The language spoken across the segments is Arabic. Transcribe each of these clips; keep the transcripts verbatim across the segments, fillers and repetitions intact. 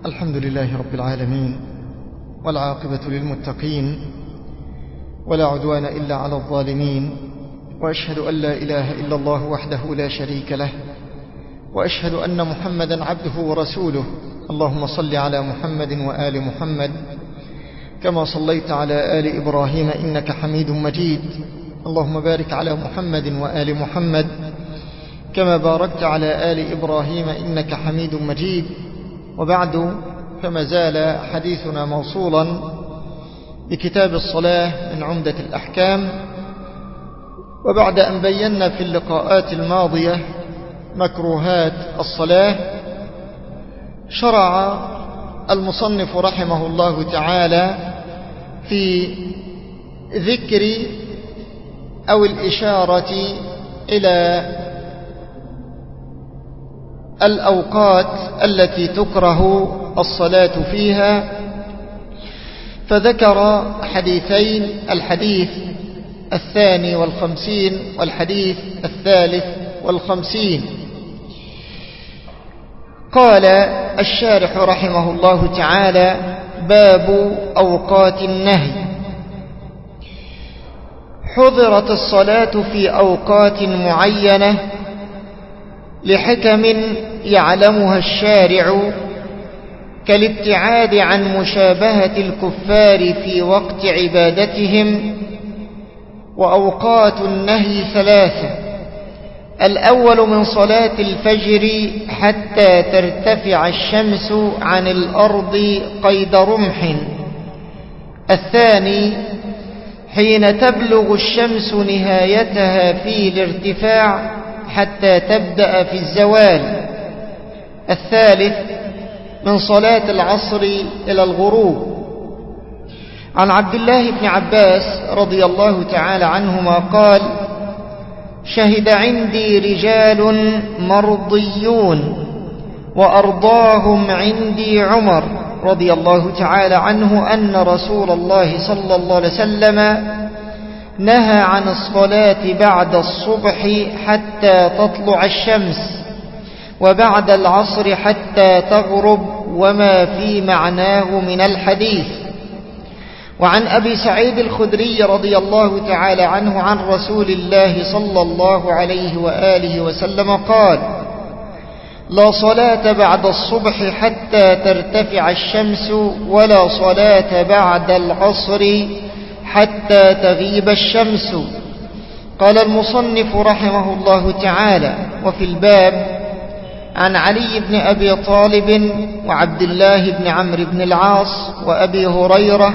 الحمد لله رب العالمين، والعاقبة للمتقين، ولا عدوان إلا على الظالمين، وأشهد أن لا إله إلا الله وحده لا شريك له، وأشهد أن محمدا عبده ورسوله. اللهم صل على محمد وآل محمد كما صليت على آل إبراهيم إنك حميد مجيد. اللهم بارك على محمد وآل محمد كما باركت على آل إبراهيم إنك حميد مجيد. وبعد، فما زال حديثنا موصولا بكتاب الصلاة من عمدة الأحكام، وبعد أن بينا في اللقاءات الماضية مكروهات الصلاة، شرع المصنف رحمه الله تعالى في ذكر أو الإشارة إلى الأوقات التي تكره الصلاة فيها، فذكر حديثين: الحديث الثاني والخمسين والحديث الثالث والخمسين. قال الشارح رحمه الله تعالى: باب أوقات النهي. حظرت الصلاة في أوقات معينة لحكم يعلمها الشارع، كالابتعاد عن مشابهة الكفار في وقت عبادتهم. وأوقات النهي ثلاثة: الأول من صلاة الفجر حتى ترتفع الشمس عن الأرض قيد رمح. الثاني حين تبلغ الشمس نهايتها في الارتفاع حتى تبدأ في الزوال. الثالث من صلاة العصر إلى الغروب. عن عبد الله بن عباس رضي الله تعالى عنهما قال: شهد عندي رجال مرضيون وأرضاهم عندي عمر رضي الله تعالى عنه أن رسول الله صلى الله عليه وسلم نهى عن الصلاة بعد الصبح حتى تطلع الشمس، وبعد العصر حتى تغرب، وما في معناه من الحديث. وعن أبي سعيد الخدري رضي الله تعالى عنه عن رسول الله صلى الله عليه وآله وسلم قال: لا صلاة بعد الصبح حتى ترتفع الشمس، ولا صلاة بعد العصر حتى تغيب الشمس. قال المصنف رحمه الله تعالى: وفي الباب عن علي بن أبي طالب وعبد الله بن عمرو بن العاص وأبي هريرة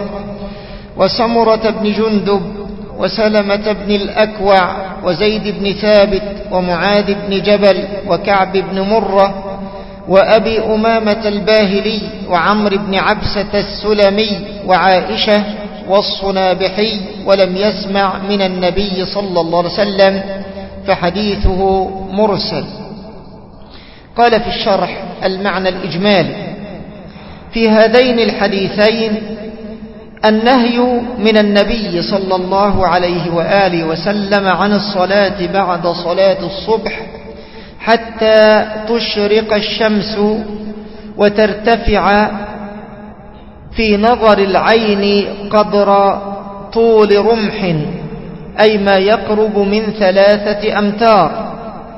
وسمرة بن جندب وسلمة بن الأكوع وزيد بن ثابت ومعاذ بن جبل وكعب بن مرة وأبي أمامة الباهلي وعمرو بن عبسة السلمي وعائشة والصنابحي، ولم يسمع من النبي صلى الله عليه وسلم، فحديثه مرسل. قال في الشرح: المعنى الإجمالي في هذين الحديثين النهي من النبي صلى الله عليه وآله وسلم عن الصلاة بعد صلاة الصبح حتى تشرق الشمس وترتفع في نظر العين قدر طول رمح، أي ما يقرب من ثلاثة أمتار.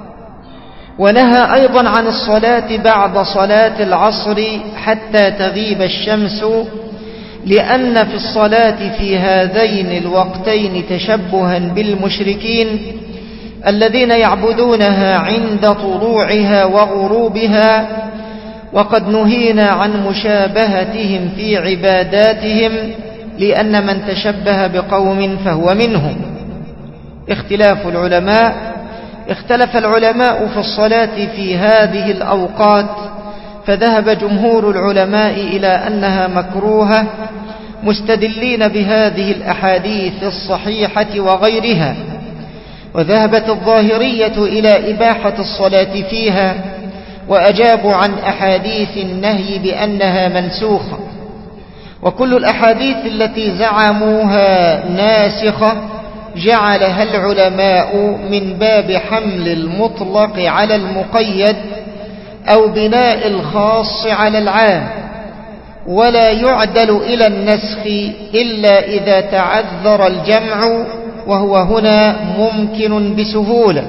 ونهى أيضا عن الصلاة بعد صلاة العصر حتى تغيب الشمس، لأن في الصلاة في هذين الوقتين تشبها بالمشركين الذين يعبدونها عند طلوعها وغروبها، وقد نهينا عن مشابهتهم في عباداتهم، لأن من تشبه بقوم فهو منهم. اختلاف العلماء: اختلف العلماء في الصلاة في هذه الأوقات، فذهب جمهور العلماء إلى أنها مكروهة، مستدلين بهذه الأحاديث الصحيحة وغيرها. وذهبت الظاهرية إلى إباحة الصلاة فيها، وأجابوا عن أحاديث النهي بأنها منسوخة. وكل الأحاديث التي زعموها ناسخة جعلها العلماء من باب حمل المطلق على المقيد، أو بناء الخاص على العام، ولا يعدل إلى النسخ إلا إذا تعذر الجمع، وهو هنا ممكن بسهولة.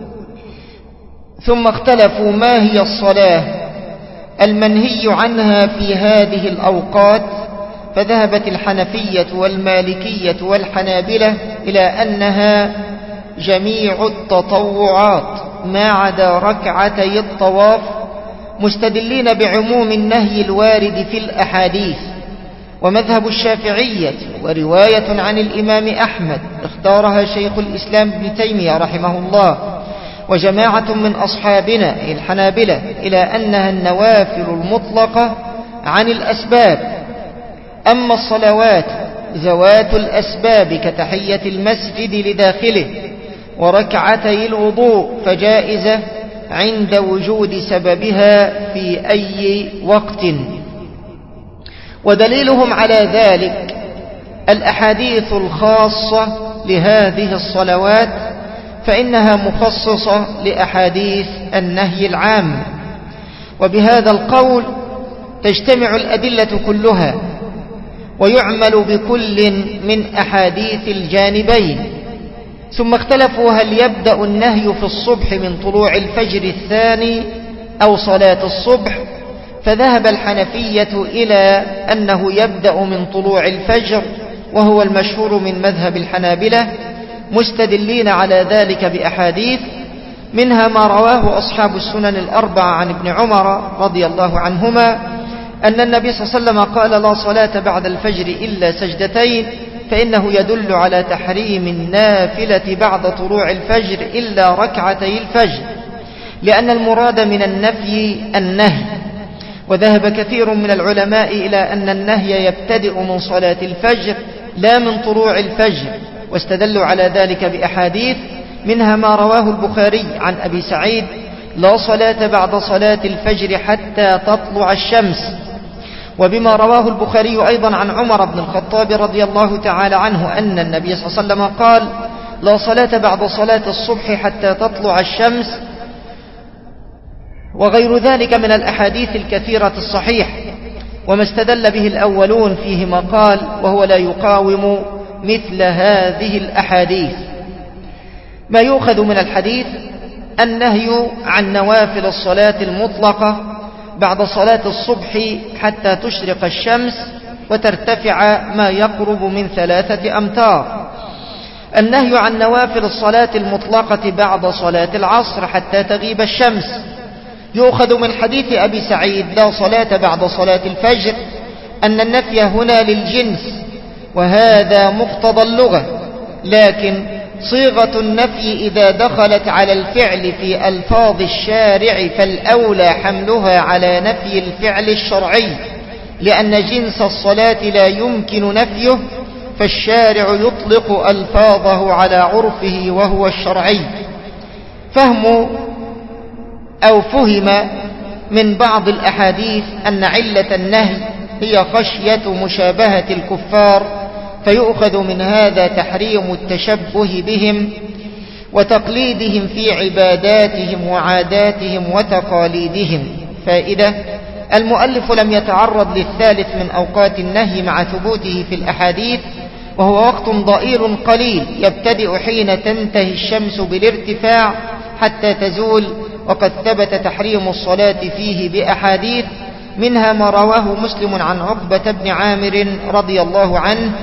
ثم اختلفوا ما هي الصلاة المنهي عنها في هذه الأوقات، فذهبت الحنفية والمالكية والحنابلة إلى أنها جميع التطوعات ما عدا ركعتي الطواف، مستدلين بعموم النهي الوارد في الأحاديث. ومذهب الشافعية ورواية عن الإمام أحمد اختارها شيخ الإسلام ابن تيمية رحمه الله وجماعة من أصحابنا الحنابلة إلى أنها النوافل المطلقة عن الأسباب. أما الصلوات ذوات الأسباب كتحية المسجد لداخله وركعتي الوضوء فجائزة عند وجود سببها في أي وقت. ودليلهم على ذلك الأحاديث الخاصة لهذه الصلوات، فإنها مخصصة لأحاديث النهي العام. وبهذا القول تجتمع الأدلة كلها ويعمل بكل من أحاديث الجانبين. ثم اختلفوا هل يبدأ النهي في الصبح من طلوع الفجر الثاني أو صلاة الصبح، فذهب الحنفية إلى أنه يبدأ من طلوع الفجر، وهو المشهور من مذهب الحنابلة، مستدلين على ذلك بأحاديث منها ما رواه أصحاب السنن الأربعة عن ابن عمر رضي الله عنهما أن النبي صلى الله عليه وسلم قال: لا صلاة بعد الفجر إلا سجدتين، فإنه يدل على تحريم النافلة بعد طلوع الفجر إلا ركعتي الفجر، لأن المراد من النفي النهي. وذهب كثير من العلماء إلى أن النهي يبتدئ من صلاة الفجر لا من طلوع الفجر، واستدلوا على ذلك بأحاديث منها ما رواه البخاري عن أبي سعيد: لا صلاة بعد صلاة الفجر حتى تطلع الشمس. وبما رواه البخاري أيضا عن عمر بن الخطاب رضي الله تعالى عنه أن النبي صلى الله عليه وسلم قال: لا صلاة بعد صلاة الصبح حتى تطلع الشمس، وغير ذلك من الأحاديث الكثيرة الصحيح. وما استدل به الأولون فيه ما قال، وهو لا يقاوم مثل هذه الأحاديث. ما يؤخذ من الحديث النهي عن نوافل الصلاة المطلقة بعد صلاة الصبح حتى تشرق الشمس وترتفع ما يقرب من ثلاثة أمتار. النهي عن نوافل الصلاة المطلقة بعد صلاة العصر حتى تغيب الشمس يؤخذ من حديث أبي سعيد: لا صلاة بعد صلاة الفجر، أن النفي هنا للجنس، وهذا مقتضى اللغة، لكن صيغة النفي إذا دخلت على الفعل في ألفاظ الشارع فالأولى حملها على نفي الفعل الشرعي، لأن جنس الصلاة لا يمكن نفيه، فالشارع يطلق ألفاظه على عرفه وهو الشرعي. فهم أو فهم من بعض الأحاديث أن علة النهي هي خشية مشابهة الكفار، فيؤخذ من هذا تحريم التشبه بهم وتقليدهم في عباداتهم وعاداتهم وتقاليدهم. فائدة: المؤلف لم يتعرض للثالث من أوقات النهي مع ثبوته في الأحاديث، وهو وقت ضئيل قليل يبتدئ حين تنتهي الشمس بالارتفاع حتى تزول، وقد ثبت تحريم الصلاة فيه بأحاديث منها ما رواه مسلم عن عقبة بن عامر رضي الله عنه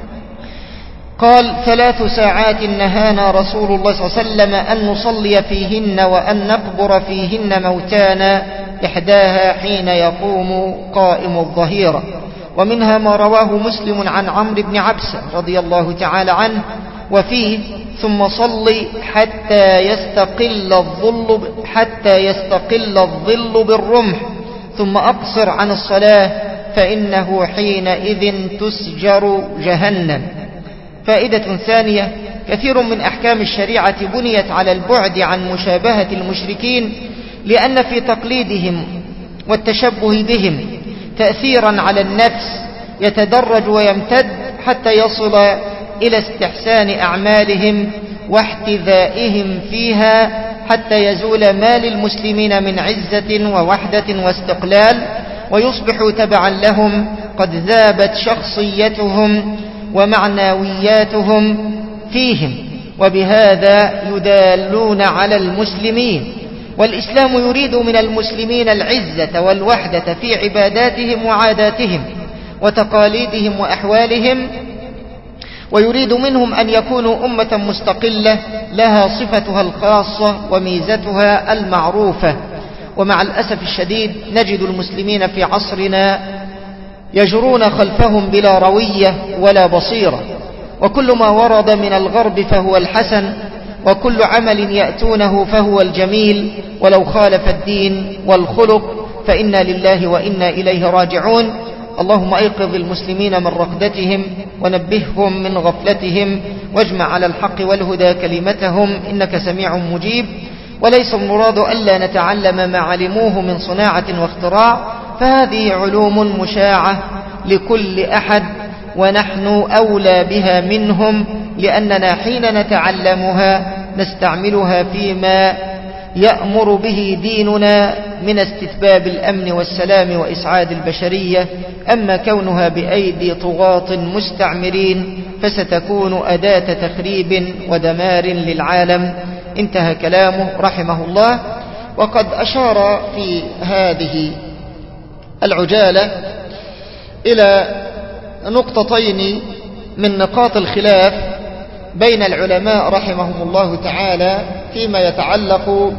قال: ثلاث ساعات نهانا رسول الله صلى الله عليه وسلم أن نصلي فيهن وأن نقبر فيهن موتانا، إحداها حين يقوم قائم الظهيرة. ومنها ما رواه مسلم عن عمرو بن عبسة رضي الله تعالى عنه وفيه: ثم صلي حتى يستقل الظل حتى يستقل الظل بالرمح، ثم أقصر عن الصلاة فإنه حينئذ تسجر جهنم. فائدة ثانية: كثير من أحكام الشريعة بنيت على البعد عن مشابهة المشركين، لأن في تقليدهم والتشبه بهم تأثيرا على النفس يتدرج ويمتد حتى يصل إلى استحسان أعمالهم واحتذائهم فيها، حتى يزول ما للمسلمين من عزة ووحدة واستقلال، ويصبحوا تبعا لهم قد ذابت شخصيتهم ومعنوياتهم فيهم، وبهذا يدالون على المسلمين. والإسلام يريد من المسلمين العزة والوحدة في عباداتهم وعاداتهم وتقاليدهم وأحوالهم، ويريد منهم أن يكونوا أمة مستقلة لها صفتها الخاصة وميزتها المعروفة. ومع الأسف الشديد نجد المسلمين في عصرنا يجرون خلفهم بلا روية ولا بصيرة، وكل ما ورد من الغرب فهو الحسن، وكل عمل يأتونه فهو الجميل، ولو خالف الدين والخلق فإنا لله وإنا إليه راجعون. اللهم أيقظ المسلمين من رقدتهم ونبههم من غفلتهم، واجمع على الحق والهدى كلمتهم، إنك سميع مجيب. وليس المراد ألا نتعلم ما علموه من صناعة واختراع، فهذه علوم مشاعة لكل أحد، ونحن أولى بها منهم، لأننا حين نتعلمها نستعملها فيما يأمر به ديننا من استتباب الأمن والسلام وإسعاد البشرية. أما كونها بأيدي طغاة مستعمرين فستكون أداة تخريب ودمار للعالم. انتهى كلامه رحمه الله. وقد أشار في هذه العجالة إلى نقطتين من نقاط الخلاف بين العلماء رحمهم الله تعالى فيما يتعلق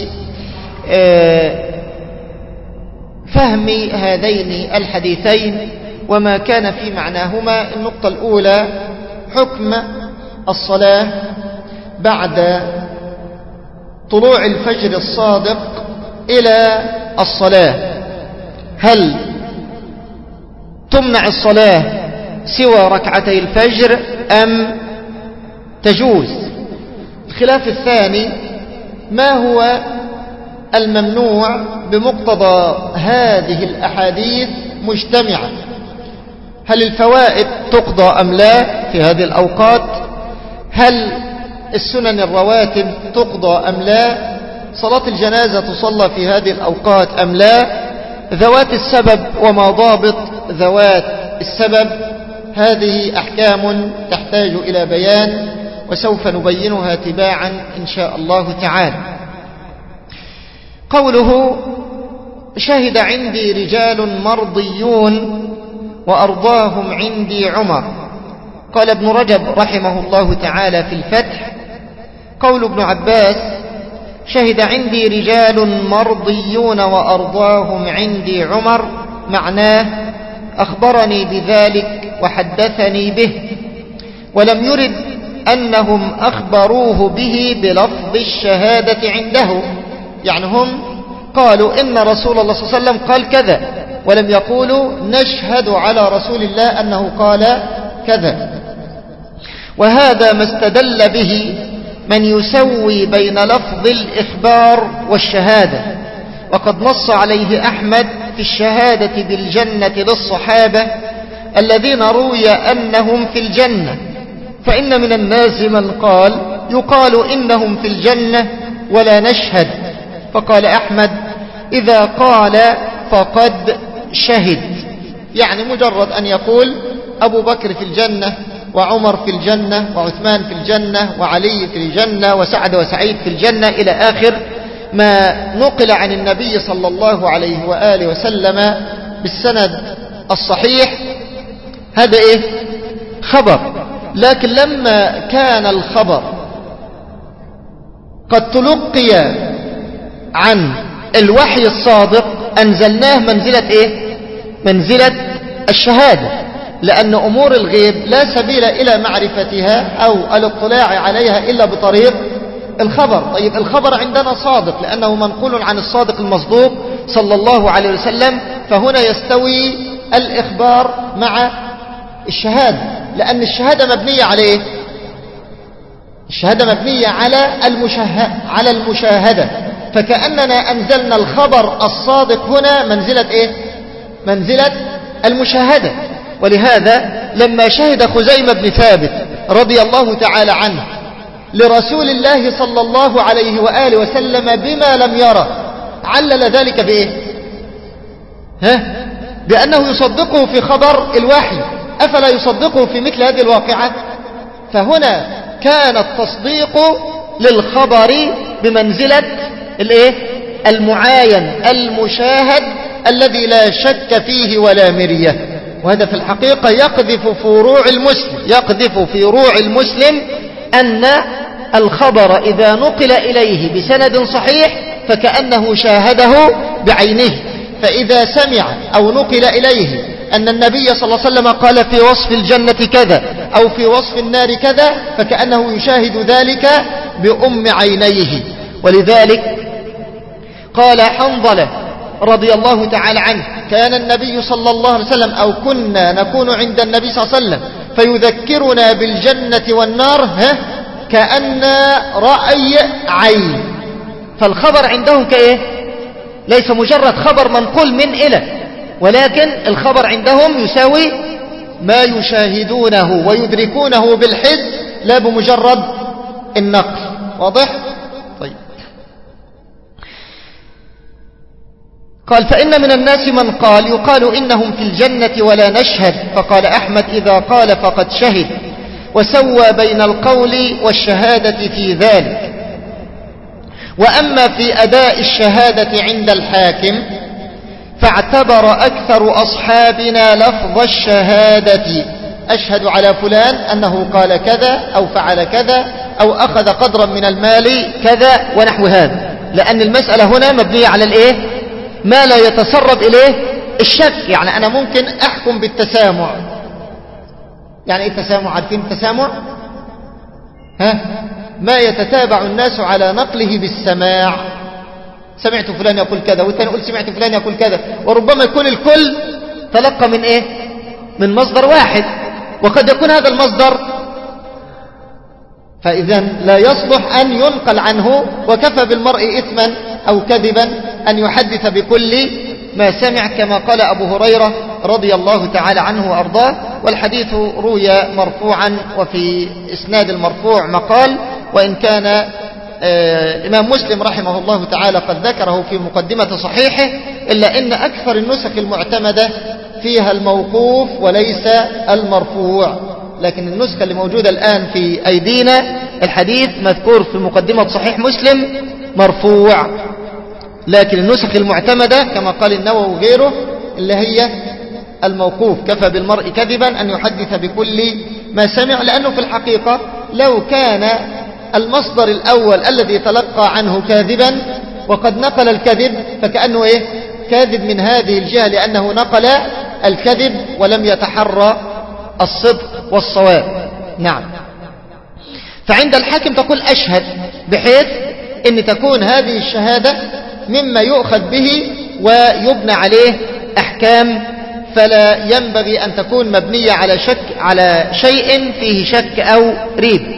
بفهم هذين الحديثين وما كان في معناهما. النقطة الأولى حكم الصلاة بعد طلوع الفجر الصادق إلى الصلاة، هل تمنع الصلاة سوى ركعتي الفجر أم تجوز؟ الخلاف الثاني ما هو الممنوع بمقتضى هذه الأحاديث مجتمعة؟ هل الفوائد تقضى أم لا في هذه الأوقات؟ هل السنن الرواتب تقضى أم لا؟ صلاة الجنازة تصلى في هذه الأوقات أم لا؟ ذوات السبب وما ضابط ذوات السبب، هذه أحكام تحتاج إلى بيان، وسوف نبينها تباعا إن شاء الله تعالى. قوله شهد عندي رجال مرضيون وأرضاهم عندي عمر. قال ابن رجب رحمه الله تعالى في الفتح: قول ابن عباس شهد عندي رجال مرضيون وأرضاهم عندي عمر معناه أخبرني بذلك وحدثني به، ولم يرد أنهم أخبروه به بلفظ الشهادة عنده، يعني هم قالوا إن رسول الله صلى الله عليه وسلم قال كذا، ولم يقولوا نشهد على رسول الله أنه قال كذا. وهذا ما استدل به من يسوي بين لفظ الإخبار والشهادة، وقد نص عليه أحمد في الشهادة بالجنة للصحابة الذين روي أنهم في الجنة، فإن من الناس من قال يقال إنهم في الجنة ولا نشهد، فقال أحمد إذا قال فقد شهد، يعني مجرد أن يقول أبو بكر في الجنة وعمر في الجنة وعثمان في الجنة وعلي في الجنة وسعد وسعيد في الجنة إلى آخر ما نقل عن النبي صلى الله عليه وآله وسلم بالسند الصحيح، هذا إيه؟ خبر. لكن لما كان الخبر قد تلقي عن الوحي الصادق أنزلناه منزلة إيه؟ منزلة الشهادة، لأن أمور الغيب لا سبيل إلى معرفتها أو الاطلاع عليها إلا بطريق الخبر. طيب الخبر عندنا صادق لأنه منقول عن الصادق المصدوق صلى الله عليه وسلم، فهنا يستوي الإخبار مع الشهادة، لأن الشهادة مبنية على إيه؟ الشهادة مبنية على المشاهدة على المشاهدة، فكأننا أنزلنا الخبر الصادق هنا منزلة إيه؟ منزلة المشاهدة. ولهذا لما شهد خزيمة بن ثابت رضي الله تعالى عنه لرسول الله صلى الله عليه وآله وسلم بما لم يرى، علل ذلك بإيه؟ ها؟ بأنه يصدقه في خبر الوحي، أفلا يصدقه في مثل هذه الواقعة؟ فهنا كان التصديق للخبر بمنزلة الايه المعاين المشاهد الذي لا شك فيه ولا مرية. وهذا في الحقيقة يقذف في روع المسلم يقذف في روع المسلم أن الخبر إذا نقل إليه بسند صحيح فكأنه شاهده بعينه. فإذا سمع أو نقل إليه أن النبي صلى الله عليه وسلم قال في وصف الجنة كذا أو في وصف النار كذا فكأنه يشاهد ذلك بأم عينيه. ولذلك قال حنظلة رضي الله تعالى عنه: كان النبي صلى الله عليه وسلم أو كنا نكون عند النبي صلى الله عليه وسلم فيذكرنا بالجنة والنار ها كأن رأي عين. فالخبر عندهم كإيه؟ ليس مجرد خبر منقول من إلى، ولكن الخبر عندهم يساوي ما يشاهدونه ويدركونه بالحس لا بمجرد النقل. واضح؟ طيب. قال: فإن من الناس من قال يقال إنهم في الجنة ولا نشهد، فقال أحمد: إذا قال فقد شهد، وسوى بين القول والشهادة في ذلك. وأما في أداء الشهادة عند الحاكم فاعتبر أكثر أصحابنا لفظ الشهادة: أشهد على فلان أنه قال كذا أو فعل كذا أو أخذ قدرا من المال كذا ونحو هذا، لأن المسألة هنا مبنية على الإيه؟ ما لا يتسرب إليه الشك. يعني أنا ممكن أحكم بالتسامع. يعني إيه التسامع؟ عارفين التسامع؟ ها؟ ما يتتابع الناس على نقله بالسماع. سمعت فلان يقول كذا والثاني يقول سمعت فلان يقول كذا، وربما يكون الكل تلقى من إيه؟ من مصدر واحد، وقد يكون هذا المصدر فإذا لا يصلح أن ينقل عنه، وكفى بالمرء إثما أو كذبا أن يحدث بكل ما سمع، كما قال أبو هريرة رضي الله تعالى عنه وأرضاه. والحديث روي مرفوعا، وفي إسناد المرفوع مقال، وإن كان آه إمام مسلم رحمه الله تعالى قد ذكره في مقدمة صحيحه، إلا إن أكثر النسخ المعتمدة فيها الموقوف وليس المرفوع. لكن النسخة اللي موجودة الآن في أيدينا الحديث مذكور في مقدمة صحيح مسلم مرفوع، لكن النسخ المعتمدة كما قال النووي وغيره اللي هي الموقوف. كفى بالمرء كذبا أن يحدث بكل ما سمع، لأنه في الحقيقة لو كان المصدر الأول الذي تلقى عنه كاذبا وقد نقل الكذب فكأنه إيه؟ كاذب من هذه الجهة، لأنه نقل الكذب ولم يتحرى الصدق والصواب. نعم. فعند الحاكم تقول أشهد، بحيث أن تكون هذه الشهادة مما يؤخذ به ويبنى عليه أحكام، فلا ينبغي أن تكون مبنية على شك على شيء فيه شك أو ريب.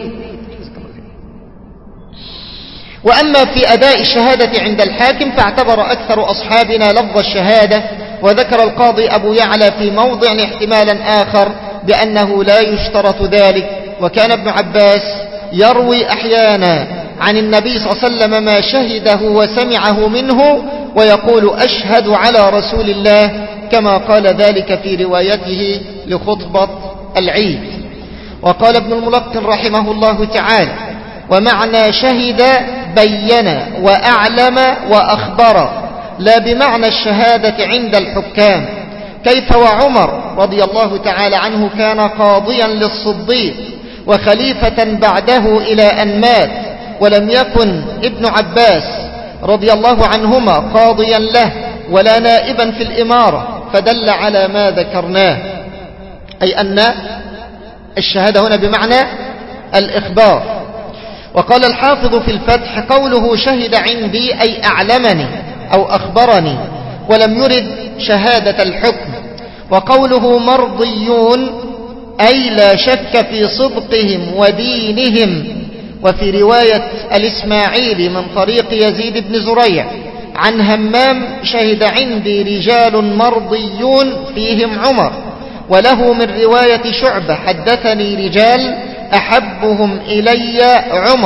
وأما في أداء الشهادة عند الحاكم فاعتبر أكثر أصحابنا لفظ الشهادة. وذكر القاضي أبو يعلى في موضع احتمالا آخر بأنه لا يشترط ذلك. وكان ابن عباس يروي أحيانا عن النبي صلى الله عليه وسلم ما شهده وسمعه منه ويقول أشهد على رسول الله، كما قال ذلك في روايته لخطبة العيد. وقال ابن الملقن رحمه الله تعالى: ومعنى شهد بين وأعلم وأخبر، لا بمعنى الشهادة عند الحكام. كيف وعمر رضي الله تعالى عنه كان قاضيا للصديق وخليفة بعده إلى أن مات، ولم يكن ابن عباس رضي الله عنهما قاضيا له ولا نائبا في الإمارة، فدل على ما ذكرناه، أي أن الشهادة هنا بمعنى الإخبار. وقال الحافظ في الفتح: قوله شهد عندي أي أعلمني أو أخبرني، ولم يرد شهادة الحكم. وقوله مرضيون أي لا شك في صدقهم ودينهم. وفي رواية الإسماعيلي من طريق يزيد بن زريع عن همام: شهد عندي رجال مرضيون فيهم عمر. وله من رواية شعبة: حدثني رجال أحبهم إلي عمر.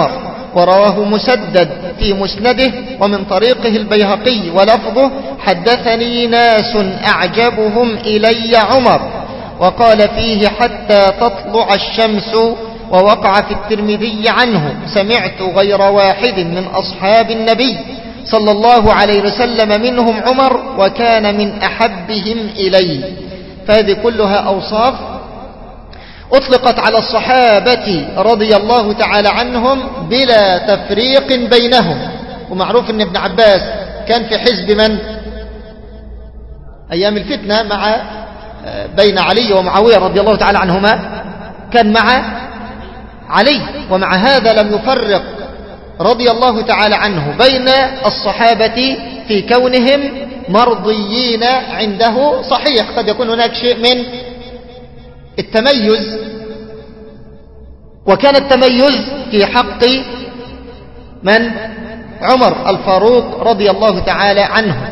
ورواه مسدد في مسنده ومن طريقه البيهقي ولفظه حدثني ناس أعجبهم إلي عمر، وقال فيه حتى تطلع الشمس. ووقع في الترمذي عنه سمعت غير واحد من أصحاب النبي صلى الله عليه وسلم منهم عمر وكان من أحبهم إليه. فهذه كلها أوصاف أطلقت على الصحابة رضي الله تعالى عنهم بلا تفريق بينهم. ومعروف أن ابن عباس كان في حزب من؟ أيام الفتنة مع بين علي ومعاوية رضي الله تعالى عنهما، كان مع علي، ومع هذا لم يفرق رضي الله تعالى عنه بين الصحابة في كونهم مرضيين عنده. صحيح قد يكون هناك شيء من التميز، وكان التميز في حق من؟ عمر الفاروق رضي الله تعالى عنه.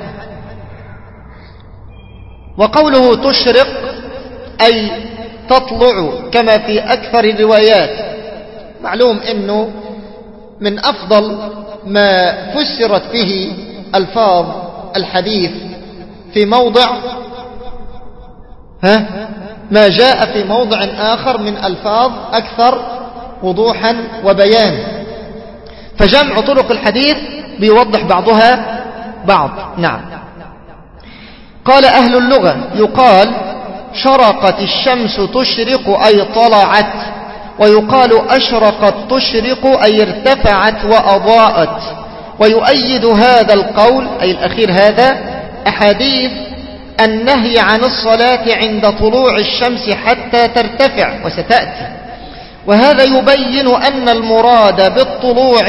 وقوله تشرق أي تطلع كما في أكثر الروايات. معلوم أنه من أفضل ما فسرت به ألفاظ الحديث في موضع ها ما جاء في موضع آخر من ألفاظ أكثر وضوحا وبيان، فجمع طرق الحديث بيوضح بعضها بعض. نعم. قال أهل اللغة يقال شرقت الشمس تشرق أي طلعت، ويقال أشرقت تشرق أي ارتفعت وأضاءت. ويؤيد هذا القول أي الأخير هذا أحاديث النهي عن الصلاة عند طلوع الشمس حتى ترتفع وستأتي. وهذا يبين أن المراد بالطلوع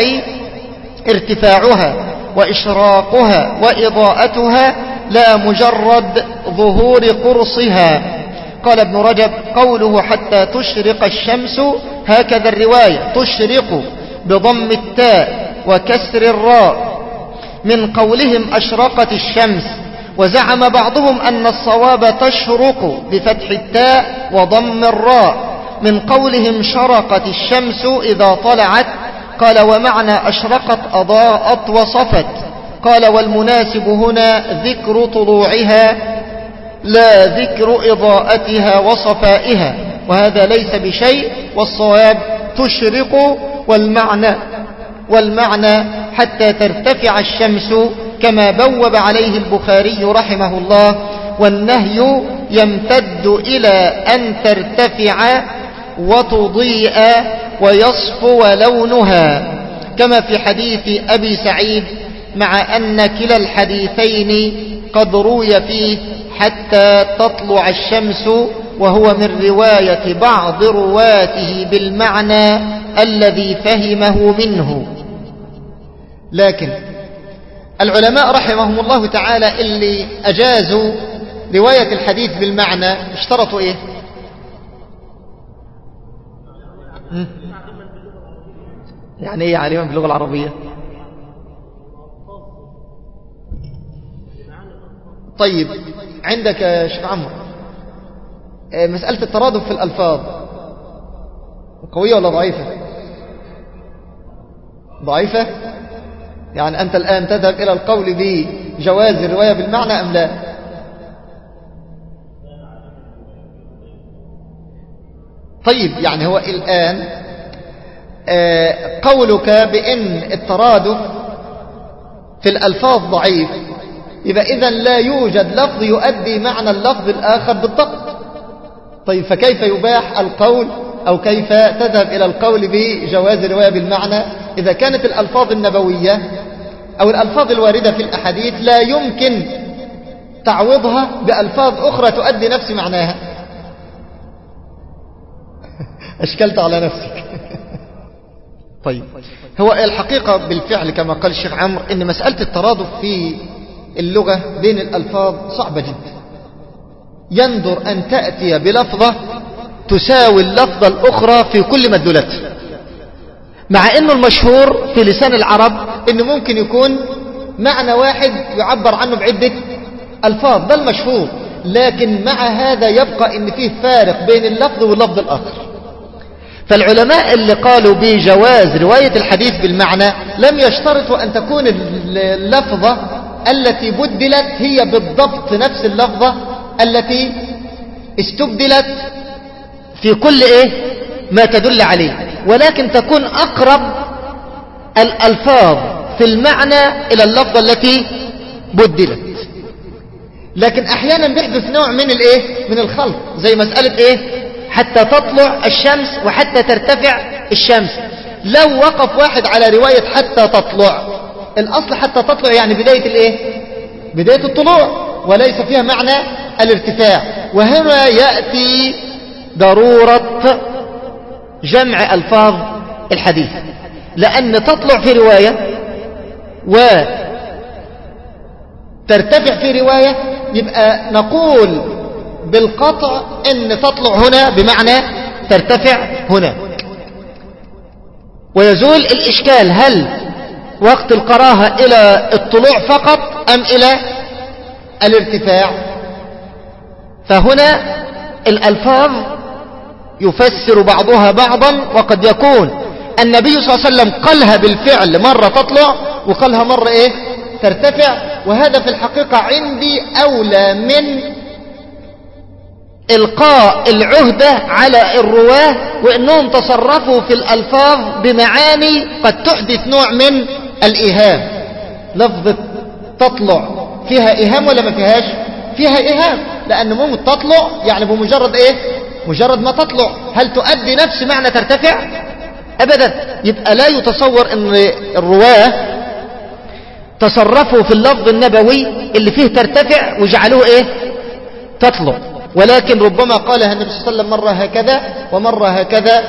ارتفاعها وإشراقها وإضاءتها لا مجرد ظهور قرصها. قال ابن رجب قوله حتى تشرق الشمس هكذا الرواية تشرق بضم التاء وكسر الراء من قولهم أشرقت الشمس. وزعم بعضهم أن الصواب تشرق بفتح التاء وضم الراء من قولهم شرقت الشمس إذا طلعت. قال ومعنى أشرقت أضاءت وصفت. قال والمناسب هنا ذكر طلوعها لا ذكر إضاءتها وصفائها، وهذا ليس بشيء، والصواب تشرق والمعنى والمعنى حتى ترتفع الشمس كما بوب عليه البخاري رحمه الله. والنهي يمتد إلى أن ترتفع وتضيء ويصفو لونها كما في حديث أبي سعيد، مع أن كلا الحديثين قد روي فيه حتى تطلع الشمس، وهو من رواية بعض رواته بالمعنى الذي فهمه منه. لكن العلماء رحمهم الله تعالى اللي أجازوا رواية الحديث بالمعنى اشترطوا ايه؟ يعني ايه عالما باللغة العربية؟ طيب عندك يا شيخ عمرو مسألة الترادف في الألفاظ قوية ولا ضعيفة؟ ضعيفة؟ يعني أنت الآن تذهب إلى القول بجواز الرواية بالمعنى أم لا؟ طيب يعني هو الآن قولك بأن الترادف في الألفاظ ضعيف، يبقى إذن لا يوجد لفظ يؤدي معنى اللفظ الآخر بالضبط. طيب فكيف يباح القول أو كيف تذهب إلى القول بجواز الرواية بالمعنى إذا كانت الألفاظ النبوية أو الألفاظ الواردة في الأحاديث لا يمكن تعوضها بألفاظ أخرى تؤدي نفس معناها؟ أشكلت على نفسك. طيب هو الحقيقة بالفعل كما قال الشيخ عمرو إن مسألة الترادف في اللغة بين الألفاظ صعبة جدا. يندر أن تأتي بلفظة تساوي اللفظة الأخرى في كل مدلولاتها، مع أنه المشهور في لسان العرب أنه ممكن يكون معنى واحد يعبر عنه بعدة ألفاظ، ده المشهور. لكن مع هذا يبقى أن فيه فارق بين اللفظ واللفظ الآخر. فالعلماء اللي قالوا بجواز رواية الحديث بالمعنى لم يشترطوا أن تكون اللفظة التي بدلت هي بالضبط نفس اللفظة التي استبدلت في كل إيه ما تدل عليه، ولكن تكون أقرب الألفاظ في المعنى إلى اللفظة التي بدلت. لكن أحيانا بيحدث نوع من الإيه من الخلط، زي مسألة إيه حتى تطلع الشمس وحتى ترتفع الشمس. لو وقف واحد على رواية حتى تطلع، الأصل حتى تطلع يعني بداية الإيه بداية الطلوع، وليس فيها معنى الارتفاع. وهنا يأتي ضرورة جمع ألفاظ الحديث، لأن تطلع في رواية وترتفع في رواية، يبقى نقول بالقطع ان تطلع هنا بمعنى ترتفع هنا، ويزول الإشكال هل وقت الكراهة إلى الطلوع فقط أم إلى الارتفاع. فهنا الألفاظ يفسر بعضها بعضا، وقد يكون النبي صلى الله عليه وسلم قالها بالفعل مرة تطلع وقالها مرة إيه ترتفع. وهذا في الحقيقة عندي أولى من إلقاء العهدة على الرواه وإنهم تصرفوا في الألفاظ بمعاني قد تحدث نوع من الإيهام. لفظة تطلع فيها إيهام ولا ما فيهاش؟ فيها إيهام، لأن ممكن تطلع يعني بمجرد إيه مجرد ما تطلع. هل تؤدي نفس معنى ترتفع؟ أبدا. يبقى لا يتصور أن الرواه تصرفوا في اللفظ النبوي اللي فيه ترتفع وجعلوه إيه تطلع، ولكن ربما قالها النبي صلى الله عليه وسلم مرة هكذا ومرة هكذا،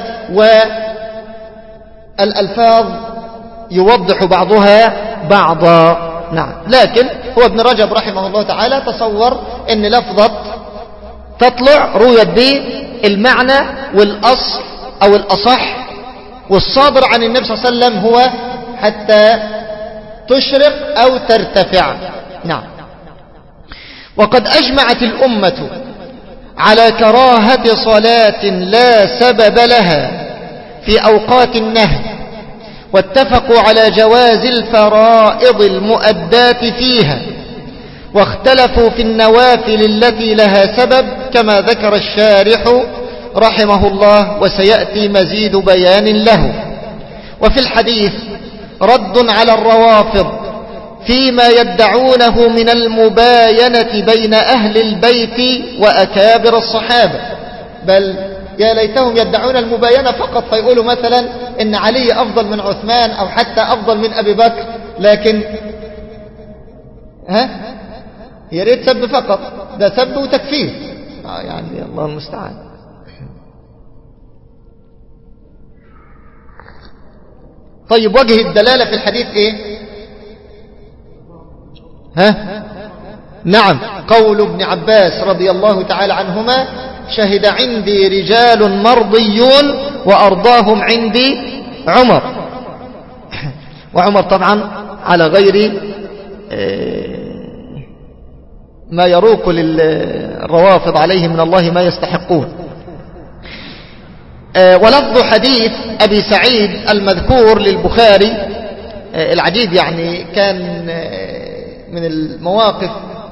والألفاظ يوضح بعضها بعضا. نعم. لكن هو ابن رجب رحمه الله تعالى تصور ان لفظة تطلع رويت به المعنى والأصل أو الأصح والصادر عن النبي صلى الله عليه وسلم هو حتى تشرق أو ترتفع. نعم. وقد أجمعت الأمة على كراهة صلاة لا سبب لها في أوقات النهي، واتفقوا على جواز الفرائض المؤدات فيها، واختلفوا في النوافل التي لها سبب كما ذكر الشارح رحمه الله، وسيأتي مزيد بيان له. وفي الحديث رد على الروافض فيما يدعونه من المباينة بين أهل البيت وأكابر الصحابة، بل يا ليتهم يدعون المباينة فقط، فيقولوا مثلا إن علي أفضل من عثمان أو حتى أفضل من أبي بكر، لكن ها يا ريت سب فقط، ده سب وتكفير. آه يعني الله المستعان. طيب وجه الدلالة في الحديث إيه؟ ها؟ نعم، قول ابن عباس رضي الله تعالى عنهما: شهد عندي رجال مرضيون وأرضاهم عندي عمر. وعمر طبعا على غير ما يروق للروافض عليه من الله ما يستحقون. ولفظ حديث أبي سعيد المذكور للبخاري العجيب، يعني كان من المواقف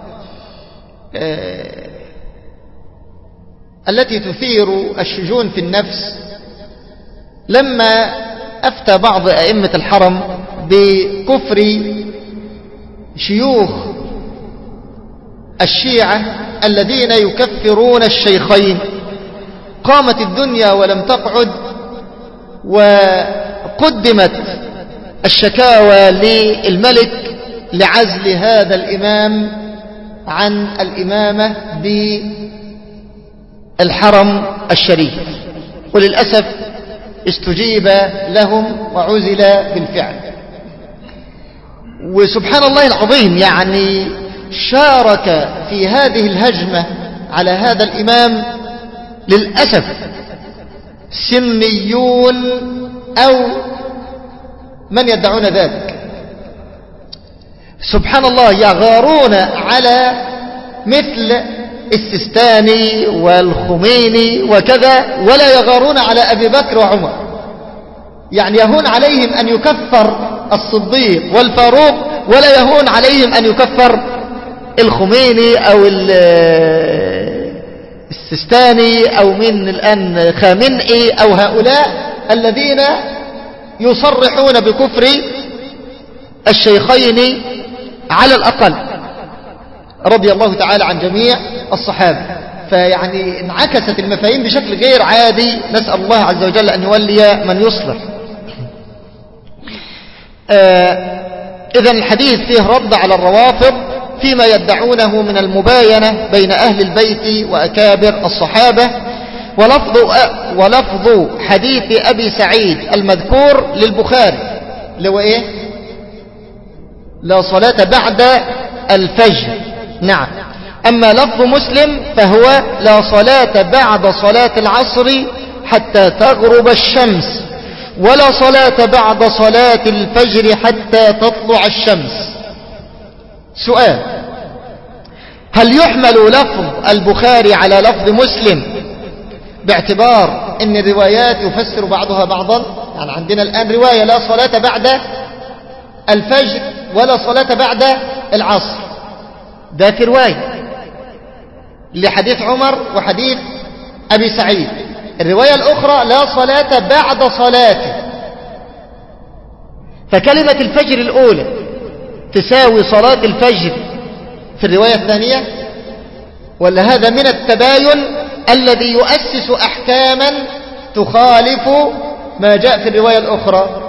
التي تثير الشجون في النفس، لما أفتى بعض أئمة الحرم بكفر شيوخ الشيعة الذين يكفرون الشيخين، قامت الدنيا ولم تقعد، وقدمت الشكاوى للملك لعزل هذا الإمام عن الإمامة بالحرم الشريف، وللأسف استجيب لهم وعزل بالفعل. وسبحان الله العظيم، يعني شارك في هذه الهجمة على هذا الإمام للأسف سنيون أو من يدعون ذلك. سبحان الله، يغارون على مثل السيستاني والخميني وكذا، ولا يغارون على أبي بكر وعمر. يعني يهون عليهم أن يكفر الصديق والفاروق، ولا يهون عليهم أن يكفر الخميني أو السيستاني أو من الآن خامنئي أو هؤلاء الذين يصرحون بكفر الشيخين على الأقل، رضي الله تعالى عن جميع الصحابة. فيعني انعكست المفاهيم بشكل غير عادي، نسأل الله عز وجل أن يولي من يصلح. آه إذن الحديث فيه رد على الروافض فيما يدعونه من المباينة بين أهل البيت وأكابر الصحابة. ولفظ, ولفظ حديث أبي سعيد المذكور للبخاري اللي هو إيه؟ لا صلاة بعد الفجر. نعم. أما لفظ مسلم فهو لا صلاة بعد صلاة العصر حتى تغرب الشمس، ولا صلاة بعد صلاة الفجر حتى تطلع الشمس. سؤال: هل يحمل لفظ البخاري على لفظ مسلم باعتبار ان الروايات يفسر بعضها بعضا؟ يعني عندنا الآن رواية لا صلاة بعد الفجر ولا صلاة بعد العصر، ده في رواية لحديث عمر وحديث أبي سعيد. الرواية الأخرى لا صلاة بعد صلاته، فكلمة الفجر الأولى تساوي صلاة الفجر في الرواية الثانية، ولا هذا من التباين الذي يؤسس أحكاما تخالف ما جاء في الرواية الأخرى؟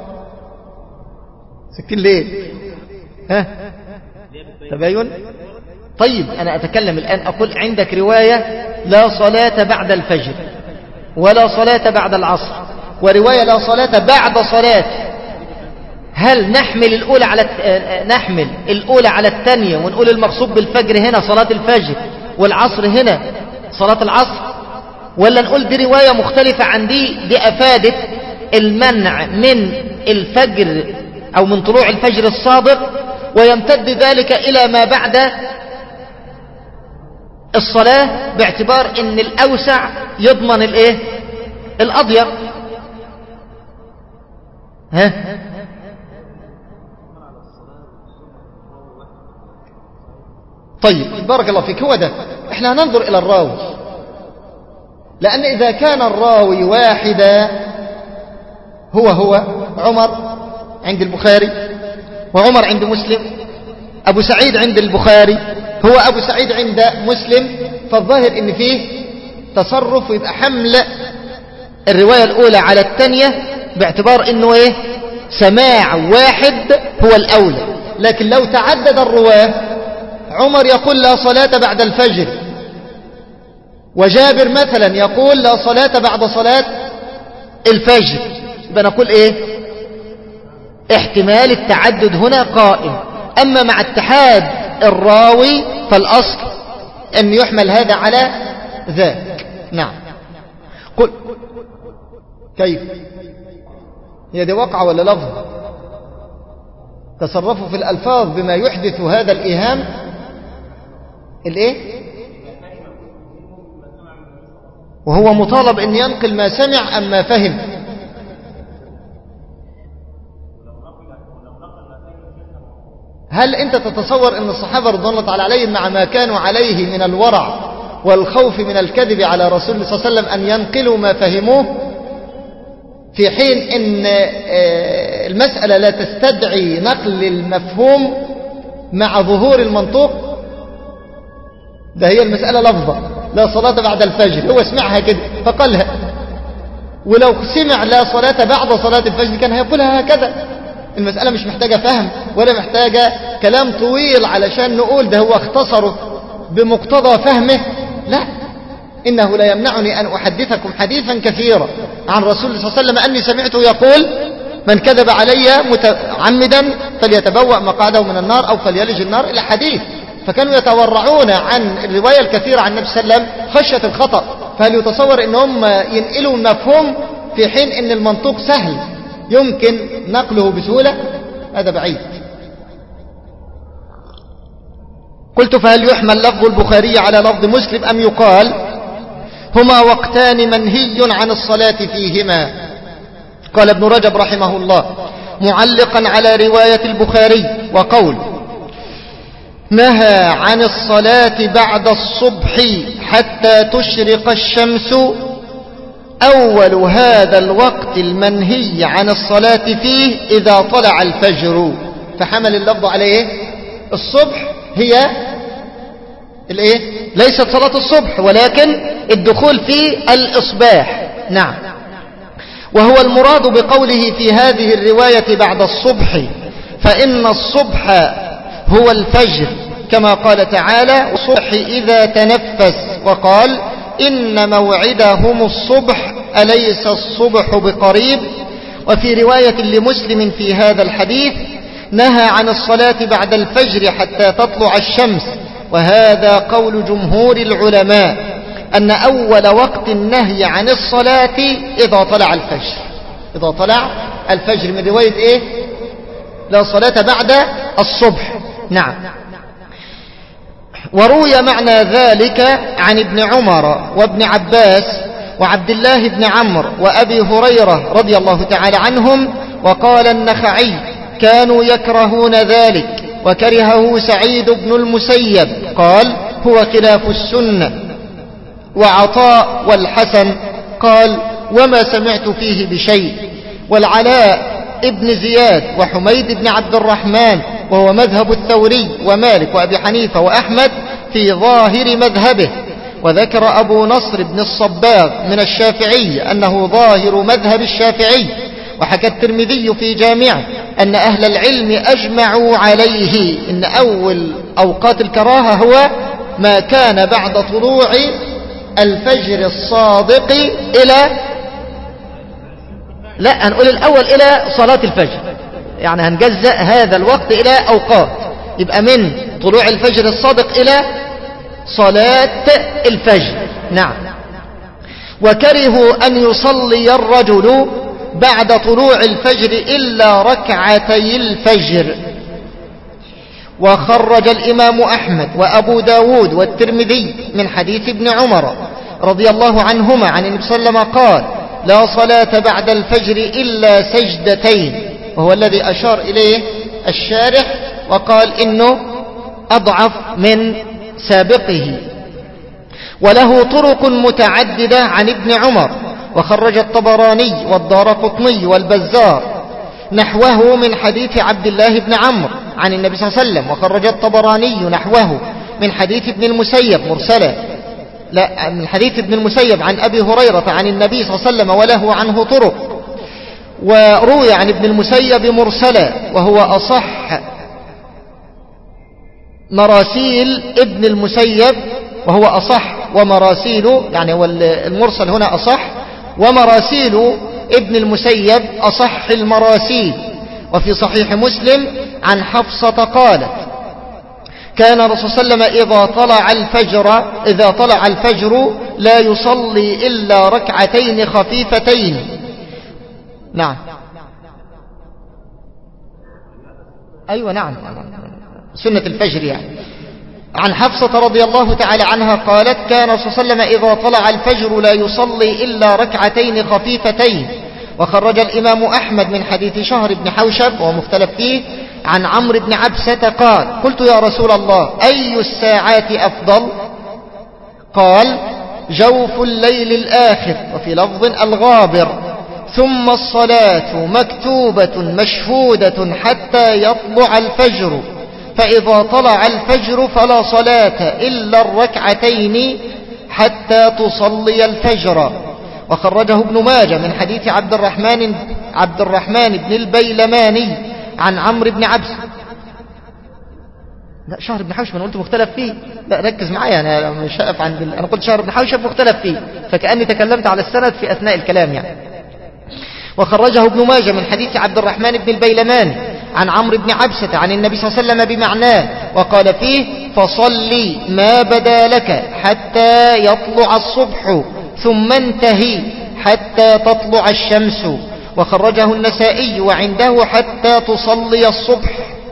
سكين ليه؟ ها؟ تباين؟ طيب أنا أتكلم الآن، أقول عندك رواية لا صلاة بعد الفجر ولا صلاة بعد العصر، ورواية لا صلاة بعد صلاة، هل نحمل الأولى على نحمل الأولى على الثانية ونقول المقصود بالفجر هنا صلاة الفجر والعصر هنا صلاة العصر، ولا نقول دي رواية مختلفة عن دي، دي أفادت المنع من الفجر أو من طلوع الفجر الصادق ويمتد ذلك إلى ما بعد الصلاة، باعتبار ان الأوسع يضمن الايه الأضيق؟ ها؟ طيب بارك الله فيك. هو ده احنا هننظر الى الراوي، لان اذا كان الراوي واحدا هو هو عمر عند البخاري وعمر عند مسلم، ابو سعيد عند البخاري هو ابو سعيد عند مسلم، فالظاهر ان فيه تصرف ويبقى حمل الرواية الاولى على الثانية باعتبار انه ايه سماع واحد هو الاولى. لكن لو تعدد الرواه، عمر يقول لا صلاة بعد الفجر، وجابر مثلا يقول لا صلاة بعد صلاة الفجر، يبقى نقول ايه احتمال التعدد هنا قائم. اما مع اتحاد الراوي فالاصل ان يحمل هذا على ذاك. نعم. قل كيف هي دي وقع ولا لفظ؟ تصرفوا في الألفاظ بما يحدث هذا الإيهام. الايه؟ وهو مطالب ان ينقل ما سمع ام ما فهم. هل انت تتصور ان الصحابة رضوان الله تعالى عليهم مع ما كانوا عليه من الورع والخوف من الكذب على رسول الله صلى الله عليه وسلم ان ينقلوا ما فهموه، في حين ان المسألة لا تستدعي نقل المفهوم مع ظهور المنطوق؟ ده هي المسألة لفظة لا صلاة بعد الفجر، هو سمعها كده فقالها، ولو سمع لا صلاة بعد صلاة الفجر كان هيقولها هكذا. المسألة مش محتاجة فهم ولا محتاجة كلام طويل علشان نقول ده هو اختصره بمقتضى فهمه. لا، إنه لا يمنعني أن أحدثكم حديثا كثيرا عن رسول الله صلى الله عليه وسلم أني سمعته يقول من كذب علي متعمدا فليتبوأ مقعده من النار أو فليلج النار، إلى حديث. فكانوا يتورعون عن الرواية الكثيرة عن النبي صلى الله عليه وسلم خشية الخطأ. فهل يتصور ان هم ينقلوا المفهوم في حين ان المنطوق سهل يمكن نقله بسهولة؟ هذا بعيد. قلت فهل يحمل لفظ البخاري على لفظ مسلم أم يقال هما وقتان منهي عن الصلاة فيهما؟ قال ابن رجب رحمه الله معلقا على رواية البخاري وقول نهى عن الصلاة بعد الصبح حتى تشرق الشمس أول هذا الوقت المنهي عن الصلاة فيه إذا طلع الفجر، فحمل اللفظ على إيه؟ الصبح هي الإيه؟ ليست صلاة الصبح ولكن الدخول في الإصباح. نعم. وهو المراد بقوله في هذه الرواية بعد الصبح، فإن الصبح هو الفجر كما قال تعالى الصبح إذا تنفس، وقال إن موعدهم الصبح أليس الصبح بقريب. وفي رواية لمسلم في هذا الحديث نهى عن الصلاة بعد الفجر حتى تطلع الشمس، وهذا قول جمهور العلماء أن أول وقت النهي عن الصلاة إذا طلع الفجر. إذا طلع الفجر من رواية إيه؟ لا صلاة بعد الصبح. نعم. وروي معنى ذلك عن ابن عمر وابن عباس وعبد الله بن عمرو وأبي هريرة رضي الله تعالى عنهم. وقال النخعي كانوا يكرهون ذلك، وكرهه سعيد بن المسيب قال هو خلاف السنة. وعطاء والحسن قال وما سمعت فيه بشيء. والعلاء ابن زياد وحميد بن عبد الرحمن وهو مذهب الثوري ومالك وأبي حنيفة وأحمد في ظاهر مذهبه. وذكر أبو نصر بن الصباغ من الشافعي أنه ظاهر مذهب الشافعي. وحكى الترمذي في جامعه أن أهل العلم أجمعوا عليه إن أول أوقات الكراهة هو ما كان بعد طلوع الفجر الصادق إلى لا هنقول الأول إلى صلاة الفجر، يعني هنجزأ هذا الوقت إلى أوقات، يبقى من طلوع الفجر الصادق إلى صلاة الفجر. نعم. وكرهوا أن يصلي الرجل بعد طلوع الفجر إلا ركعتي الفجر. وخرج الإمام أحمد وأبو داود والترمذي من حديث ابن عمر رضي الله عنهما عن النبي صلى الله عليه وسلم قال لا صلاة بعد الفجر إلا سجدتين، وهو الذي أشار إليه الشارح وقال إنه أضعف من سابقه. وله طرق متعددة عن ابن عمر. وخرج الطبراني والدارقطني والبزار نحوه من حديث عبد الله بن عمرو عن النبي صلى الله عليه وسلم. وخرج الطبراني نحوه من حديث ابن المسيب مرسلا لا من حديث ابن المسيب عن أبي هريرة عن النبي صلى الله عليه وسلم وله عنه طرق. وروي عن ابن المسيب مرسلا وهو أصح مراسيل ابن المسيب، وهو أصح ومراسيله يعني المرسل هنا أصح، ومراسيل ابن المسيب أصح المراسيل. وفي صحيح مسلم عن حفصة قالت كان الرسول صلى الله عليه وسلم إذا طلع الفجر إذا طلع الفجر لا يصلي إلا ركعتين خفيفتين. نعم. أيوة نعم سنة الفجر يعني. عن حفصة رضي الله تعالى عنها قالت كان الرسول صلى الله عليه وسلم إذا طلع الفجر لا يصلي إلا ركعتين خفيفتين. وخرج الإمام أحمد من حديث شهر بن حوشب ومختلف فيه عن عمرو بن عبسة قال قلت يا رسول الله أي الساعات أفضل؟ قال جوف الليل الآخر، وفي لفظ الغابر، ثم الصلاة مكتوبة مشهودة حتى يطلع الفجر، فإذا طلع الفجر فلا صلاة إلا الركعتين حتى تصلي الفجر. وخرجه ابن ماجه من حديث عبد الرحمن عبد الرحمن بن البيلماني عن عمرو بن عبس. لا شهر بن حوشب انا قلت مختلف فيه، لا ركز معايا انا مش هقف عند ال... انا قلت شهر بن حوشب مختلف فيه، فكأني تكلمت على السند في اثناء الكلام يعني. وخرجه ابن ماجه من حديث عبد الرحمن بن البيلماني عن عمرو بن عبسة عن النبي صلى الله عليه وسلم بمعناه، وقال فيه فصلي ما بدا لك حتى يطلع الصبح ثم انتهي حتى تطلع الشمس. وخرجه النسائي وعنده حتى تصلي الصبح.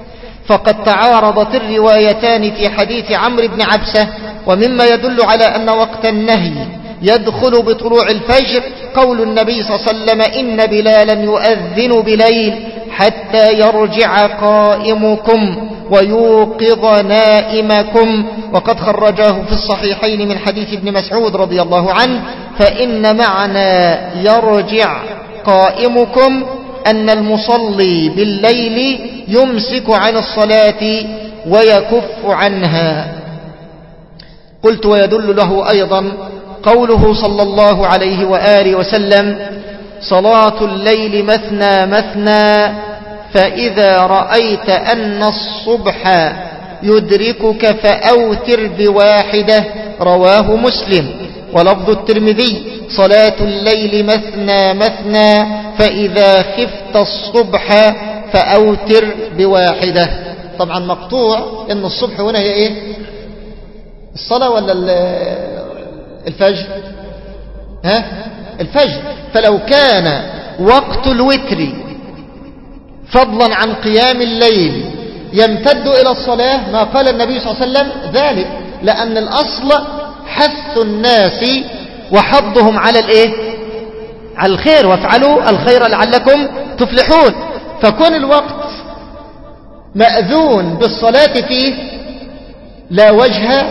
فقد تعارضت الروايتان في حديث عمرو بن عبسة. ومما يدل على أن وقت النهي يدخل بطلوع الفجر قول النبي صلى الله عليه وسلم: إن بلالا يؤذن بليل حتى يرجع قائمكم ويوقظ نائمكم، وقد خرجاه في الصحيحين من حديث ابن مسعود رضي الله عنه. فإن معنى يرجع قائمكم أن المصلي بالليل يمسك عن الصلاة ويكف عنها. قلت: ويدل له أيضا قوله صلى الله عليه وآله وسلم: صلاة الليل مثنى مثنى، فإذا رأيت أن الصبح يدركك فأوتر بواحدة. رواه مسلم. ولفظ الترمذي: صلاة الليل مثنى مثنى، فإذا خفت الصبح فأوتر بواحدة. طبعا مقطوع إن الصبح هنا هي إيه؟ الصلاة ولا الفجر؟ ها؟ الفجر. فلو كان وقت الوتر فضلا عن قيام الليل يمتد إلى الصلاة ما قال النبي صلى الله عليه وسلم ذلك، لأن الأصل حث الناس وحضهم على الإيه؟ على الخير، وافعلوا الخير لعلكم تفلحون. فكون الوقت مأذون بالصلاة فيه لا وجه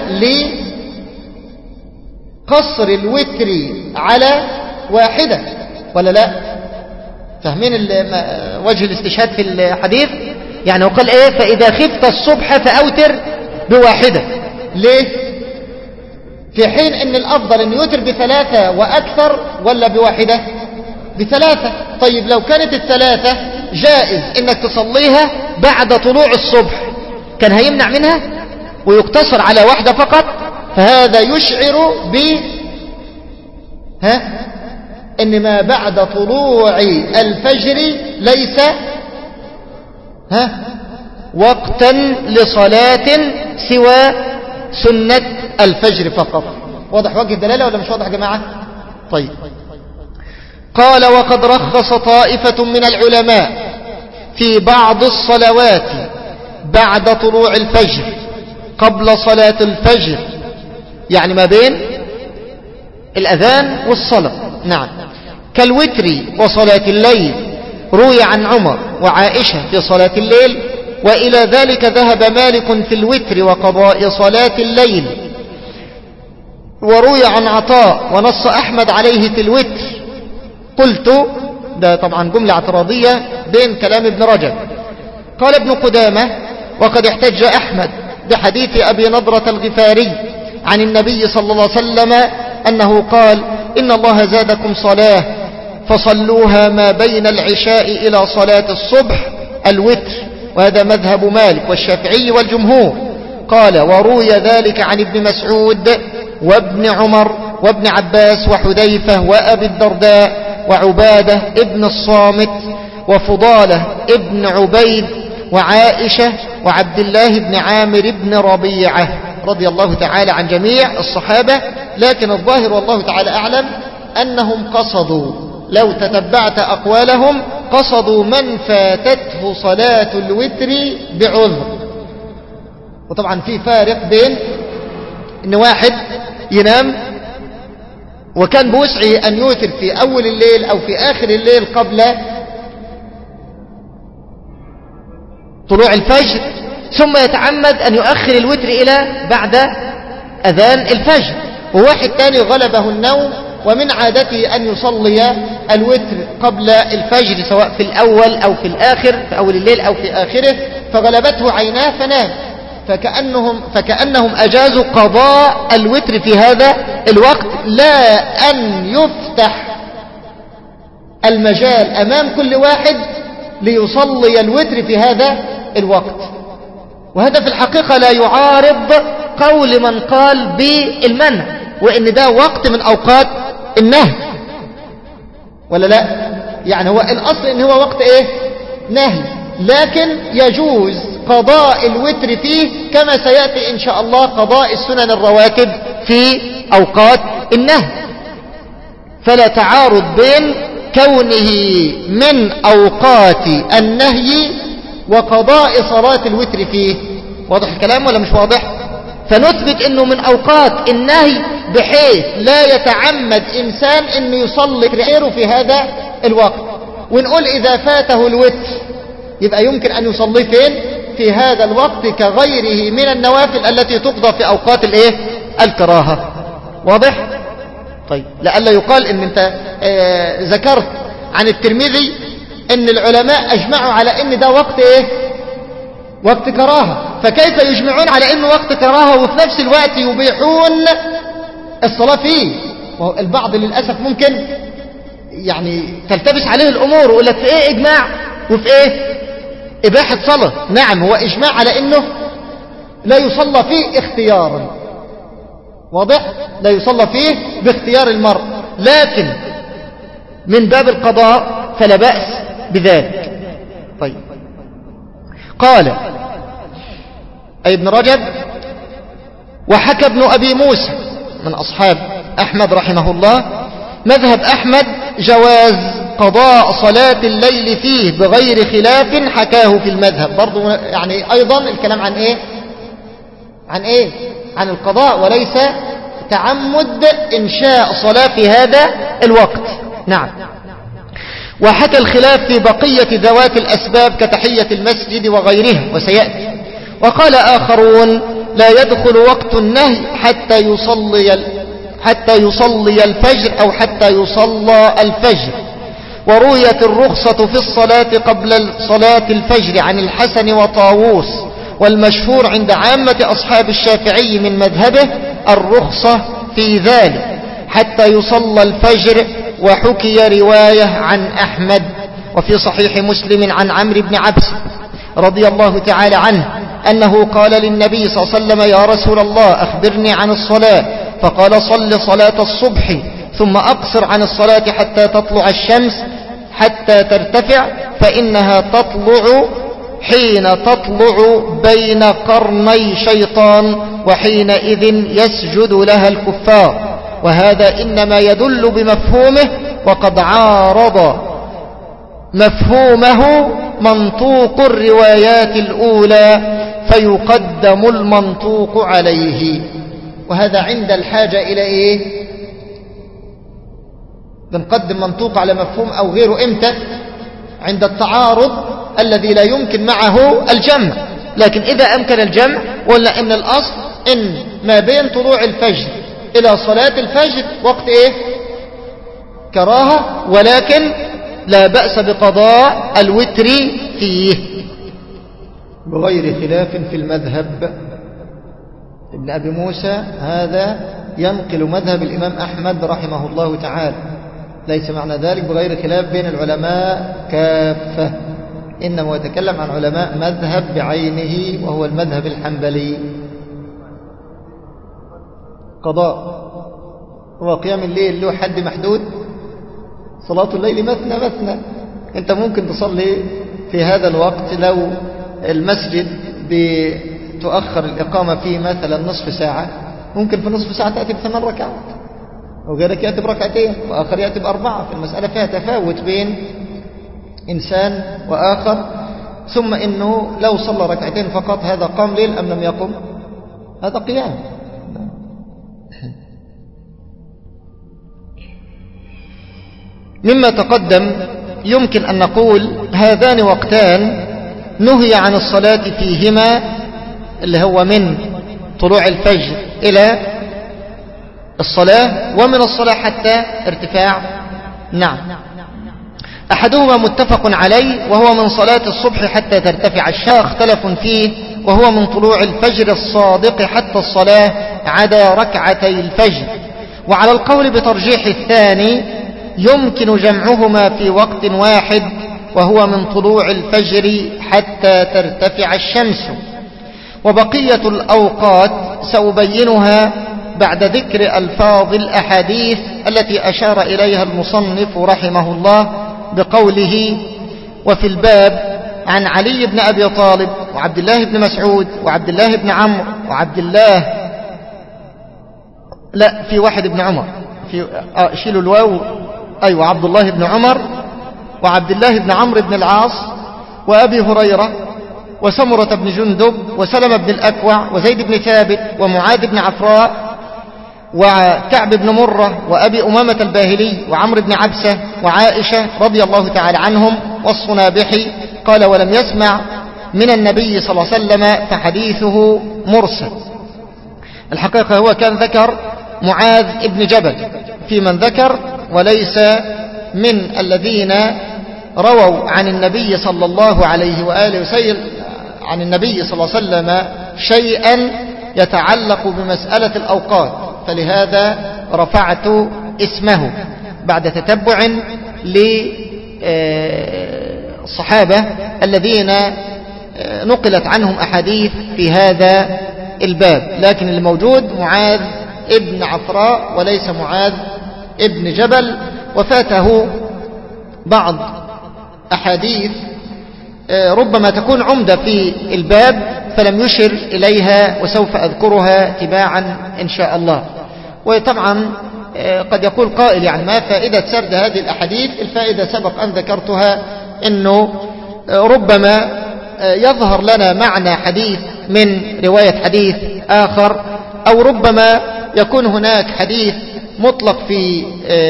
لقصر الوتر على واحدة، ولا لا؟ فاهمين وجه الاستشهاد في الحديث؟ يعني وقال ايه؟ فإذا خفت الصبح فأوتر بواحدة. ليه؟ في حين ان الافضل ان يوتر بثلاثة واكثر، ولا بواحدة؟ بثلاثة. طيب لو كانت الثلاثة جائز انك تصليها بعد طلوع الصبح، كان هيمنع منها ويقتصر على واحدة فقط؟ فهذا يشعر ب ها ان ما بعد طلوع الفجر ليس ها وقتا لصلاة سوى سنة الفجر فقط. واضح وجه الدلالة ولا مش واضح يا جماعة؟ طيب. قال: وقد رخص طائفة من العلماء في بعض الصلوات بعد طلوع الفجر قبل صلاة الفجر، يعني ما بين الأذان والصلاة. نعم. كالوتر وصلاة الليل، روي عن عمر وعائشة في صلاة الليل، وإلى ذلك ذهب مالك في الوتر وقضاء صلاة الليل، وروي عن عطاء ونص أحمد عليه في الوتر. قلت: ده طبعا جملة اعتراضية بين كلام ابن رجب. قال ابن قدامة: وقد احتج أحمد بحديث أبي نضرة الغفاري عن النبي صلى الله عليه وسلم أنه قال: إن الله زادكم صلاة فصلوها ما بين العشاء إلى صلاة الصبح الوتر. وهذا مذهب مالك والشافعي والجمهور. قال: وروي ذلك عن ابن مسعود وابن عمر وابن عباس وحذيفة وأبي الدرداء وعبادة ابن الصامت وفضالة ابن عبيد وعائشة وعبد الله بن عامر بن ربيعة رضي الله تعالى عن جميع الصحابة. لكن الظاهر والله تعالى أعلم أنهم قصدوا، لو تتبعت أقوالهم، قصدوا من فاتته صلاة الوتر بعذر. وطبعا في فارق بين ان واحد ينام وكان بوسعه أن يوتر في أول الليل أو في آخر الليل قبل طلوع الفجر، ثم يتعمد أن يؤخر الوتر إلى بعد أذان الفجر. وواحد تاني غلبه النوم ومن عادته أن يصلي الوتر قبل الفجر سواء في الأول أو في الآخر، في أول الليل أو في آخره، فغلبته عيناه فنام. فكأنهم, فكأنهم أجازوا قضاء الوتر في هذا الوقت، لا أن يفتح المجال أمام كل واحد ليصلي الوتر في هذا الوقت. وهذا في الحقيقة لا يعارض قول من قال بالمنع، وإن ده وقت من أوقات النهي، ولا لا؟ يعني هو الأصل إن هو وقت إيه؟ نهي، لكن يجوز قضاء الوتر فيه كما سيأتي إن شاء الله قضاء السنن الرواتب في أوقات النهي. فلا تعارض بين كونه من أوقات النهي وقضاء صلاة الوتر فيه. واضح الكلام ولا مش واضح؟ فنثبت انه من اوقات النهي بحيث لا يتعمد انسان انه يصلي غيره في هذا الوقت. ونقول اذا فاته الوتر يبقى يمكن ان يصلي فين؟ في هذا الوقت كغيره من النوافل التي تقضى في اوقات الايه؟ الكراهة. واضح؟ طيب لألا يقال ان انت آه ذكرت عن الترمذي ان العلماء اجمعوا على ان ده وقت ايه؟ وقت كراهة، فكيف يجمعون على انه وقت كراهة وفي نفس الوقت يبيحون الصلاة فيه؟ البعض للأسف ممكن يعني تلتبس عليه الامور ويقول لك في ايه اجماع وفي ايه اباحة صلاة. نعم هو اجماع على انه لا يصلى فيه اختيارا. واضح؟ لا يصلى فيه باختيار المرء، لكن من باب القضاء فلا بأس بذلك. طيب قال أي ابن رجب: وحكى ابن أبي موسى من أصحاب أحمد رحمه الله مذهب أحمد جواز قضاء صلاة الليل فيه بغير خلاف حكاه في المذهب. برضو يعني أيضا الكلام عن إيه؟ عن إيه؟ عن القضاء وليس تعمد إنشاء صلاة في هذا الوقت. نعم. وحكى الخلاف في بقية ذوات الأسباب كتحية المسجد وغيرها وسيأتي. وقال آخرون: لا يدخل وقت النهي حتى يصلي حتى يصلي الفجر أو حتى يصلى الفجر. ورويت الرخصة في الصلاة قبل صلاة الفجر عن الحسن وطاووس، والمشهور عند عامة أصحاب الشافعي من مذهبه الرخصة في ذلك حتى يصلى الفجر. وحكي رواية عن أحمد وفي صحيح مسلم عن عمرو بن عبس رضي الله تعالى عنه أنه قال للنبي صلى الله عليه وسلم: يا رسول الله أخبرني عن الصلاة. فقال: صل صلاة الصبح ثم أقصر عن الصلاة حتى تطلع الشمس حتى ترتفع، فإنها تطلع حين تطلع بين قرني شيطان، وحينئذ يسجد لها الكفار. وهذا إنما يدل بمفهومه، وقد عارض مفهومه منطوق الروايات الأولى، فيقدم المنطوق عليه. وهذا عند الحاجة إلى إيه؟ بنقدم منطوق على مفهوم أو غيره إمتى؟ عند التعارض الذي لا يمكن معه الجمع. لكن إذا أمكن الجمع ولا إن الأصل إن ما بين طلوع الفجر إلى صلاة الفجر وقت إيه؟ كراهة، ولكن لا بأس بقضاء الوتر فيه بغير خلاف في المذهب. ابن أبي موسى هذا ينقل مذهب الإمام أحمد رحمه الله تعالى، ليس معنى ذلك بغير خلاف بين العلماء كافة، إنما يتكلم عن علماء مذهب بعينه وهو المذهب الحنبلي. قضاء هو قيام الليل له حد محدود. صلاة الليل مثنى مثنى، انت ممكن تصلي في هذا الوقت لو المسجد بتؤخر الإقامة فيه مثلا نصف ساعة، ممكن في نصف ساعة تأتي بثمان ركعات، وغيرك يأتي بركعتين، وآخر يأتي بأربعة. في المسألة فيها تفاوت بين إنسان وآخر. ثم إنه لو صلى ركعتين فقط هذا قام ليل أم لم يقم؟ هذا قيام. مما تقدم يمكن أن نقول هذان وقتان نهي عن الصلاة فيهما، اللي هو من طلوع الفجر إلى الصلاة، ومن الصلاة حتى ارتفاع. نعم. أحدهما متفق عليه وهو من صلاة الصبح حتى ترتفع الشمس، اختلف فيه وهو من طلوع الفجر الصادق حتى الصلاة عدا ركعتي الفجر. وعلى القول بترجيح الثاني يمكن جمعهما في وقت واحد، وهو من طلوع الفجر حتى ترتفع الشمس. وبقية الأوقات سأبينها بعد ذكر ألفاظ الأحاديث التي أشار إليها المصنف رحمه الله بقوله: وفي الباب عن علي بن أبي طالب وعبد الله بن مسعود وعبد الله بن عمرو وعبد الله لا في واحد ابن عمر في آه شيلوا الواو أيوة عبد الله بن عمر وعبد الله بن عمرو بن العاص وأبي هريرة وسمرة بن جندب وسلم بن الأكوع وزيد بن ثابت ومعاذ بن عفراء وكعب بن مرة وأبي أمامة الباهلي وعمر بن عبسة وعائشة رضي الله تعالى عنهم والصنابحي. قال ولم يسمع من النبي صلى الله عليه وسلم فحديثه مرسل. الحقيقة هو كان ذكر معاذ بن جبل في من ذكر، وليس من الذين رووا عن النبي صلى الله عليه وآله وسلم عن النبي صلى الله عليه وسلم شيئا يتعلق بمسألة الأوقات، فلهذا رفعت اسمه بعد تتبع للصحابة الذين نقلت عنهم أحاديث في هذا الباب، لكن الموجود معاذ ابن عفراء وليس معاذ ابن جبل، وفاته بعض أحاديث ربما تكون عمدة في الباب فلم يشر إليها، وسوف أذكرها تباعا إن شاء الله. وطبعا قد يقول قائل يعني ما فائدة سرد هذه الأحاديث؟ الفائدة سبق أن ذكرتها، أنه ربما يظهر لنا معنى حديث من رواية حديث آخر، أو ربما يكون هناك حديث مطلق في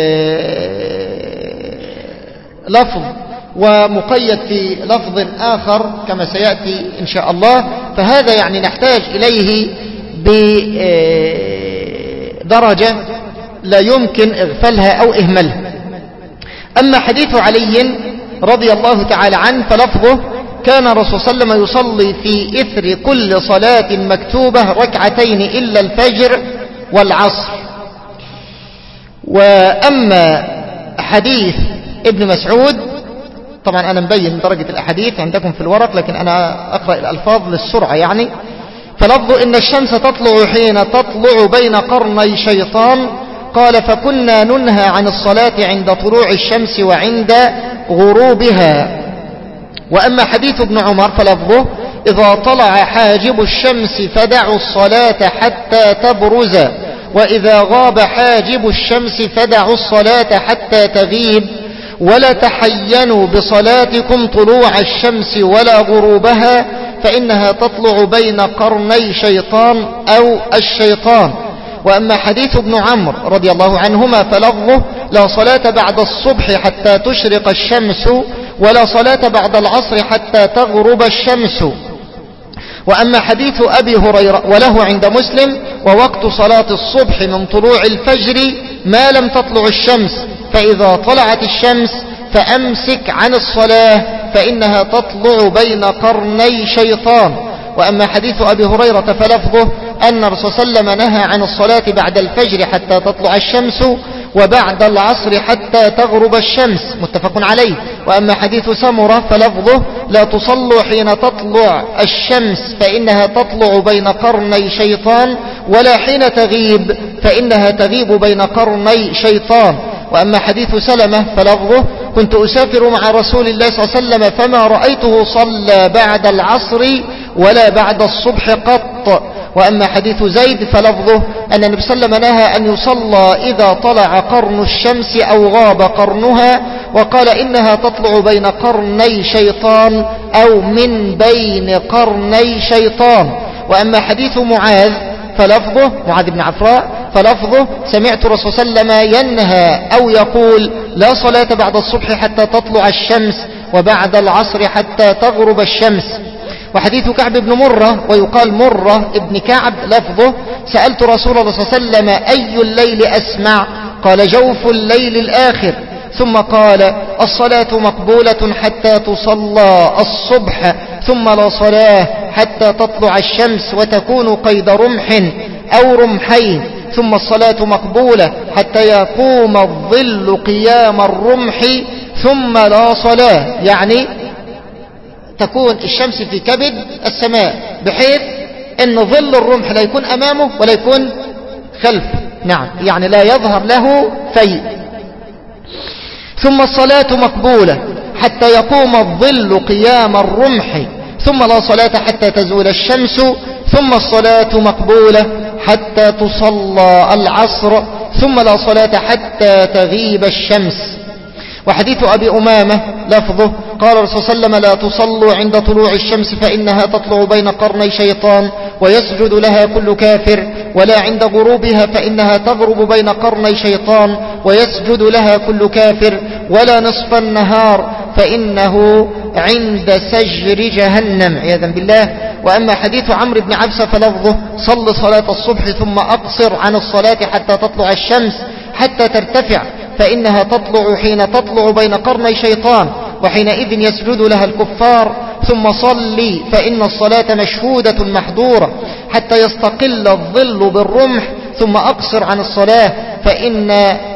لفظ ومقيد في لفظ آخر كما سيأتي إن شاء الله، فهذا يعني نحتاج إليه بدرجة لا يمكن إغفالها أو إهمالها. أما حديث علي رضي الله تعالى عنه فلفظه كان الرسول صلى الله عليه وسلم يصلي في إثر كل صلاة مكتوبة ركعتين إلا الفجر والعصر. وأما حديث ابن مسعود، طبعا أنا مبين درجة الأحاديث عندكم في الورق لكن أنا أقرأ الألفاظ للسرعة يعني. فلفظ إن الشمس تطلع حين تطلع بين قرني شيطان، قال فكنا ننهى عن الصلاة عند طلوع الشمس وعند غروبها. وأما حديث ابن عمر فلفظه إذا طلع حاجب الشمس فدعوا الصلاة حتى تبرز، وإذا غاب حاجب الشمس فدعوا الصلاة حتى تغيب، ولا تحينوا بصلاتكم طلوع الشمس ولا غروبها فإنها تطلع بين قرني شيطان أو الشيطان. وأما حديث ابن عمرو رضي الله عنهما فلفظه لا صلاة بعد الصبح حتى تشرق الشمس ولا صلاة بعد العصر حتى تغرب الشمس. وأما حديث أبي هريرة وله عند مسلم ووقت صلاة الصبح من طلوع الفجر ما لم تطلع الشمس، فإذا طلعت الشمس فأمسك عن الصلاة فإنها تطلع بين قرني شيطان. وأما حديث أبي هريرة فلفظه أن الرسول صلى الله عليه وسلم نهى عن الصلاة بعد الفجر حتى تطلع الشمس وبعد العصر حتى تغرب الشمس، متفق عليه. وأما حديث سمرة فلفظه لا تصلوا حين تطلع الشمس فإنها تطلع بين قرني شيطان، ولا حين تغيب فإنها تغيب بين قرني شيطان. وأما حديث سلمة فلفظه كنت أسافر مع رسول الله صلى الله عليه وسلم فما رأيته صلى بعد العصر ولا بعد الصبح قط. وأما حديث زيد فلفظه أن النبي صلى الله عليه وسلم نهى أن يصلى إذا طلع قرن الشمس أو غاب قرنها، وقال إنها تطلع بين قرني شيطان أو من بين قرني شيطان. وأما حديث معاذ فلفظه معاذ بن عفراء فلفظه سمعت الرسول صلى الله عليه وسلم ينهى أو يقول لا صلاة بعد الصبح حتى تطلع الشمس وبعد العصر حتى تغرب الشمس. وحديث كعب بن مرة ويقال مرة ابن كعب لفظه سألت رسول الله صلى الله عليه وسلم أي الليل أسمع؟ قال جوف الليل الآخر. ثم قال الصلاة مقبولة حتى تصلى الصبح، ثم لا صلاة حتى تطلع الشمس وتكون قيد رمح أو رمحين، ثم الصلاة مقبولة حتى يقوم الظل قيام الرمح، ثم لا صلاة، يعني تكون الشمس في كبد السماء بحيث ان ظل الرمح لا يكون امامه ولا يكون خلفه، نعم يعني لا يظهر له فيء. ثم الصلاة مقبولة حتى يقوم الظل قيام الرمح، ثم لا صلاة حتى تزول الشمس، ثم الصلاة مقبولة حتى تصلى العصر، ثم لا صلاة حتى تغيب الشمس. وحديث أبي أمامة لفظه قال الرسول صلى الله عليه وسلم: لا تصلوا عند طلوع الشمس فإنها تطلع بين قرني شيطان ويسجد لها كل كافر، ولا عند غروبها فإنها تغرب بين قرني شيطان ويسجد لها كل كافر، ولا نصف النهار فإنه عند سجر جهنم عياذا بالله. وأما حديث عمرو بن عبسة فلفظه: صل صلاة الصبح ثم أقصر عن الصلاة حتى تطلع الشمس حتى ترتفع فإنها تطلع حين تطلع بين قرني شيطان وحينئذ يسجد لها الكفار، ثم صلي فإن الصلاة مشهودة محظورة حتى يستقل الظل بالرمح، ثم أقصر عن الصلاة فإن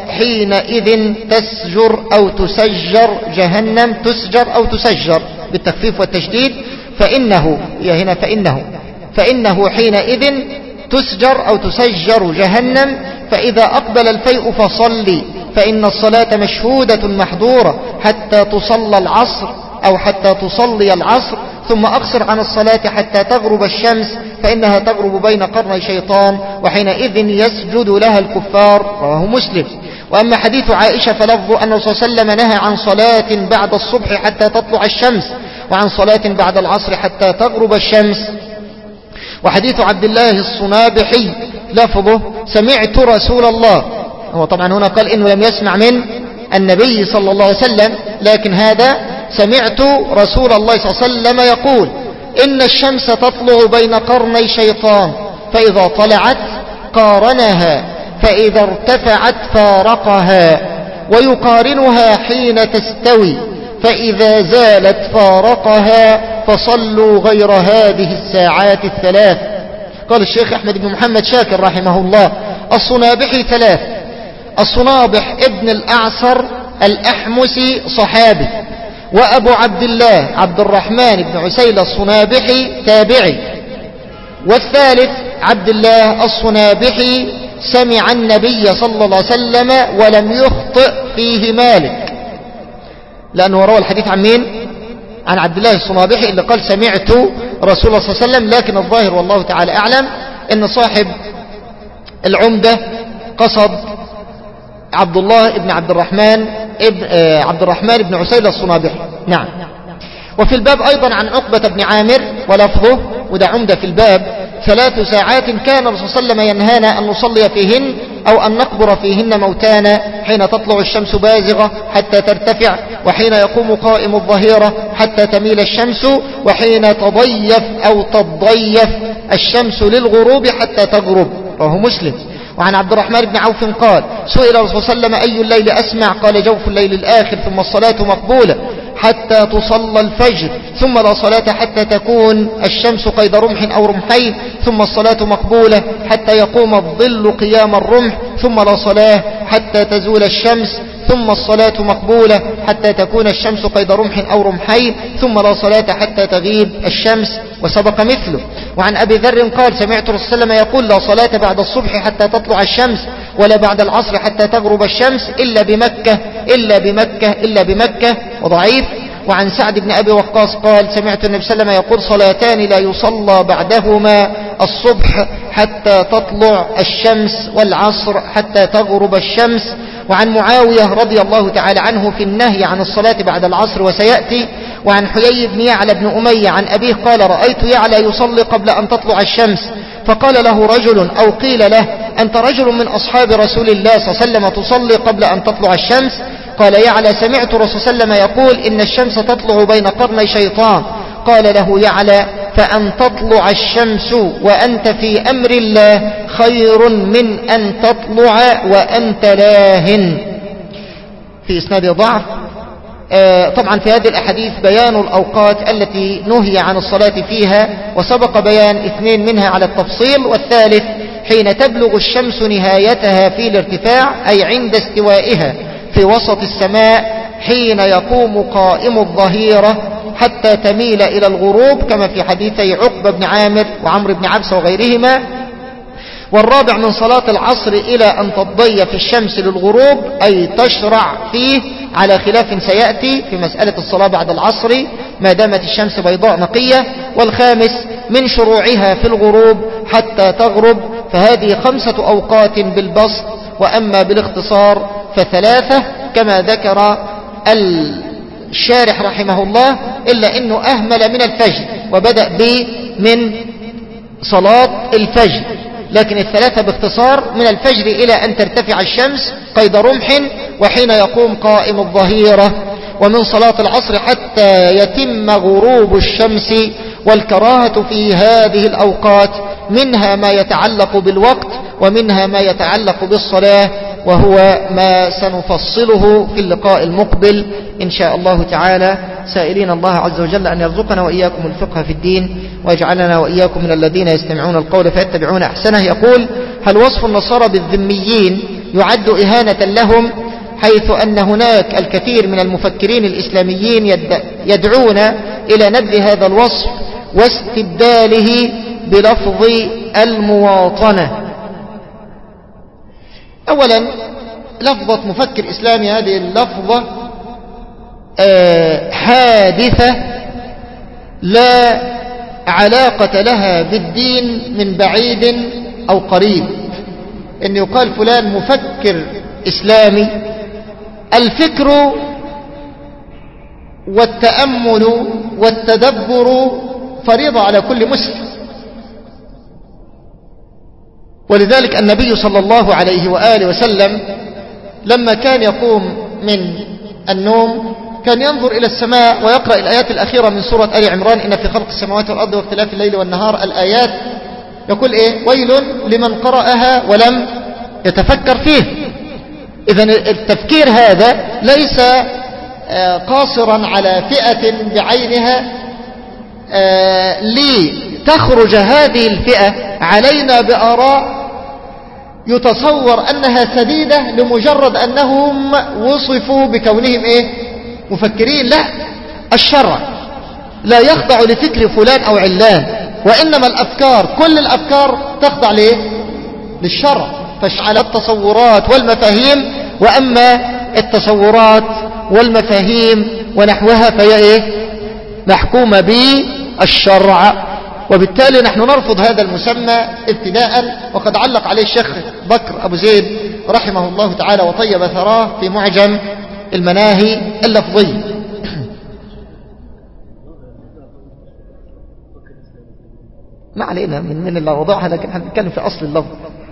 حينئذ تسجر أو تسجر جهنم، تسجر أو تسجر بالتخفيف والتشديد، فإنه يا هنا فإنه فإنه حينئذ تسجر أو تسجر جهنم. فإذا أقبل الفيء فصلي فإن الصلاة مشهودة محظورة حتى تصلى العصر أو حتى تصلي العصر، ثم أقصر عن الصلاة حتى تغرب الشمس فإنها تغرب بين قرني شيطان وحينئذ يسجد لها الكفار. رواه مسلم. وأما حديث عائشة فلفظ أن الرسول صلى الله عليه وسلم نهى عن صلاة بعد الصبح حتى تطلع الشمس، وعن صلاة بعد العصر حتى تغرب الشمس. وحديث عبد الله الصنابحي لفظه: سمعت رسول الله. هو طبعا هنا قال إنه لم يسمع من النبي صلى الله عليه وسلم، لكن هذا سمعت رسول الله صلى الله عليه وسلم يقول: إن الشمس تطلع بين قرني شيطان فإذا طلعت قارنها، فإذا ارتفعت فارقها، ويقارنها حين تستوي، فإذا زالت فارقها، فصلوا غير هذه الساعات الثلاث. قال الشيخ أحمد بن محمد شاكر رحمه الله: الصنابحي ثلاث: الصنابح ابن الأعصر الأحمسي صحابي، وأبو عبد الله عبد الرحمن بن عسيل الصنابحي تابعي، والثالث عبد الله الصنابحي سمع النبي صلى الله عليه وسلم ولم يخطئ فيه مالك، لأنه روى الحديث عن مين؟ عن عبد الله الصنابحي اللي قال سمعت رسول الله صلى الله عليه وسلم. لكن الظاهر والله تعالى أعلم أن صاحب العمدة قصد عبد الله ابن عبد الرحمن ابن آه عبد الرحمن بن عسيل الصنابحي. نعم. وفي الباب أيضا عن عقبة بن عامر ولفظه، وده عمدة في الباب: ثلاث ساعات كان الرسول صلى الله عليه وسلم ينهانا أن نصلي فيهن أو أن نقبر فيهن موتانا: حين تطلع الشمس بازغة حتى ترتفع، وحين يقوم قائم الظهيرة حتى تميل الشمس، وحين تضيف أو تضيف الشمس للغروب حتى تغرب. رواه مسلم. وعن عبد الرحمن بن عوف قال: سئل الرسول صلى الله عليه وسلم: أي الليل أسمع؟ قال: جوف الليل الآخر، ثم الصلاة مقبولة حتى تصلى الفجر، ثم لا صلاة حتى تكون الشمس قيد رمح أو رمحين، ثم الصلاة مقبولة حتى يقوم الظل قيام الرمح، ثم لا صلاة حتى تزول الشمس، ثم الصلاة مقبولة حتى تكون الشمس قيد رمح أو رمحين، ثم لا صلاة حتى تغيب الشمس، وسبق مثله. وعن أبي ذر قال: سمعت الرسول صلى الله عليه وسلم يقول: لا صلاة بعد الصبح حتى تطلع الشمس، ولا بعد العصر حتى تغرب الشمس، إلا بمكة إلا بمكة إلا بمكة. وضعيف. وعن سعد بن أبي وقاص قال: سمعت النبي صلى الله عليه وسلم يقول: صلاتان لا يصلى بعدهما الصبح حتى تطلع الشمس، والعصر حتى تغرب الشمس. وعن معاوية رضي الله تعالى عنه في النهي عن الصلاة بعد العصر وسيأتي. وعن حيي بن يعلى بن أمية عن أبيه قال: رأيت يعلى يصلي قبل أن تطلع الشمس، فقال له رجل أو قيل له: أنت رجل من أصحاب رسول الله صلى الله عليه وسلم تصلي قبل أن تطلع الشمس؟ قال يعلى: سمعت الرسول صلى الله عليه وسلم يقول: إن الشمس تطلع بين قرني شيطان. قال له يعلى: فأن تطلع الشمس وأنت في أمر الله خير من أن تطلع وأنت لاهن. في إسناد ضعف. آه طبعا في هذه الأحاديث بيان الأوقات التي نهي عن الصلاة فيها، وسبق بيان اثنين منها على التفصيل، والثالث حين تبلغ الشمس نهايتها في الارتفاع، أي عند استوائها في وسط السماء، حين يقوم قائم الظهيرة حتى تميل إلى الغروب، كما في حديثي عقبة بن عامر وعمر بن عبسة وغيرهما. والرابع من صلاة العصر إلى أن تضيف الشمس للغروب، أي تشرع فيه، على خلاف سيأتي في مسألة الصلاة بعد العصر ما دامت الشمس بيضاء نقية. والخامس من شروعها في الغروب حتى تغرب، فهذه خمسة أوقات بالبسط، وأما بالاختصار فثلاثة، كما ذكر الشارح رحمه الله إلا أنه أهمل من الفجر وبدأ به من صلاة الفجر، لكن الثلاثة باختصار: من الفجر إلى أن ترتفع الشمس قيد رمح، وحين يقوم قائم الظهيرة، ومن صلاة العصر حتى يتم غروب الشمس. والكراهة في هذه الأوقات منها ما يتعلق بالوقت ومنها ما يتعلق بالصلاة، وهو ما سنفصله في اللقاء المقبل إن شاء الله تعالى، سائلين الله عز وجل أن يرزقنا وإياكم الفقه في الدين، ويجعلنا وإياكم من الذين يستمعون القول فيتبعون أحسنه. يقول: هل وصف النصارى بالذميين يعد إهانة لهم، حيث أن هناك الكثير من المفكرين الإسلاميين يدعون إلى نبذ هذا الوصف واستبداله بلفظ المواطنة؟ أولا، لفظة مفكر إسلامي هذه اللفظة حادثة لا علاقة لها بالدين من بعيد أو قريب. إن يقال فلان مفكر إسلامي، الفكر والتأمل والتدبر فريضة على كل مسلم، ولذلك النبي صلى الله عليه وآله وسلم لما كان يقوم من النوم كان ينظر إلى السماء ويقرأ الآيات الأخيرة من سورة آل عمران: إن في خلق السماوات والأرض واختلاف الليل والنهار، الآيات. يقول إيه؟ ويل لمن قرأها ولم يتفكر فيه. إذن التفكير هذا ليس قاصرا على فئة بعينها لتخرج هذه الفئة علينا بآراء يتصور أنها سديدة لمجرد أنهم وصفوا بكونهم إيه؟ مفكرين. لا، الشرع لا يخضع لفكر فلان أو علان، وإنما الأفكار كل الأفكار تخضع ليه؟ للشرع. فاشعل التصورات والمفاهيم، وأما التصورات والمفاهيم ونحوها فهي إيه؟ محكومة بالشرع. وبالتالي نحن نرفض هذا المسمى ابتداء، وقد علق عليه الشيخ بكر أبو زيد رحمه الله تعالى وطيب ثراه في معجم المناهي اللفظي. ما علينا من من اللي وضعها، لكن احنا بنتكلم في أصل اللفظ.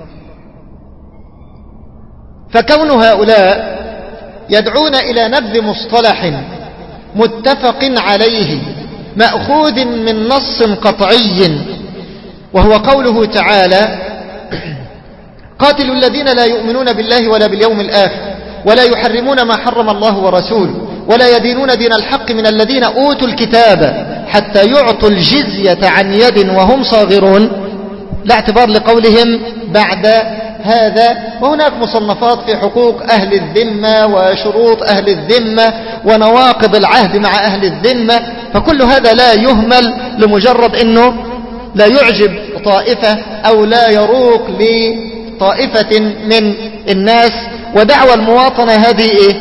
فكون هؤلاء يدعون إلى نبذ مصطلح متفق عليه مأخوذ من نص قطعي، وهو قوله تعالى: قاتلوا الذين لا يؤمنون بالله ولا باليوم الآخر ولا يحرمون ما حرم الله ورسوله ولا يدينون دين الحق من الذين أوتوا الكتاب حتى يعطوا الجزية عن يد وهم صاغرون، لا اعتبار لقولهم بعد هذا. وهناك مصنفات في حقوق أهل الذمة وشروط أهل الذمة ونواقض العهد مع أهل الذمة، فكل هذا لا يهمل لمجرد أنه لا يعجب طائفة أو لا يروق لطائفة من الناس. ودعوى المواطنة هذه إيه؟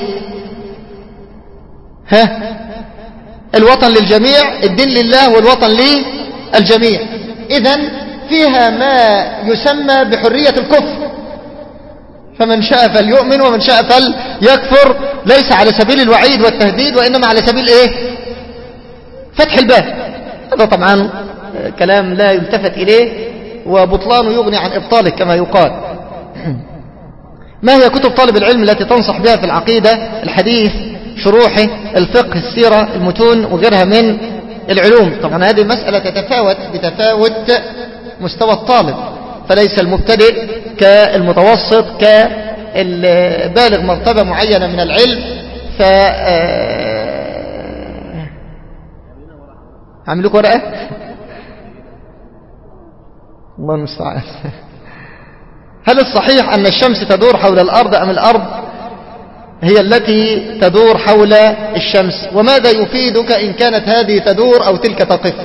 ها؟ الوطن للجميع، الدين لله والوطن للجميع. إذن فيها ما يسمى بحرية الكفر، فمن شاء فليؤمن ومن شاء فليكفر، ليس على سبيل الوعيد والتهديد، وإنما على سبيل إيه؟ فتح الباب. هذا طبعا كلام لا يلتفت إليه، وبطلانه يغني عن إبطاله كما يقال. ما هي كتب طالب العلم التي تنصح بها في العقيدة، الحديث، شروحه، الفقه، السيرة، المتون وغيرها من العلوم؟ طبعا هذه المسألة تتفاوت بتفاوت مستوى الطالب، فليس المبتدئ كالمتوسط كالبالغ مرتبة معينة من العلم. ف عامل لكم ورقة؟ الله المستعان. هل الصحيح أن الشمس تدور حول الأرض أم الأرض هي التي تدور حول الشمس؟ وماذا يفيدك إن كانت هذه تدور أو تلك تقف؟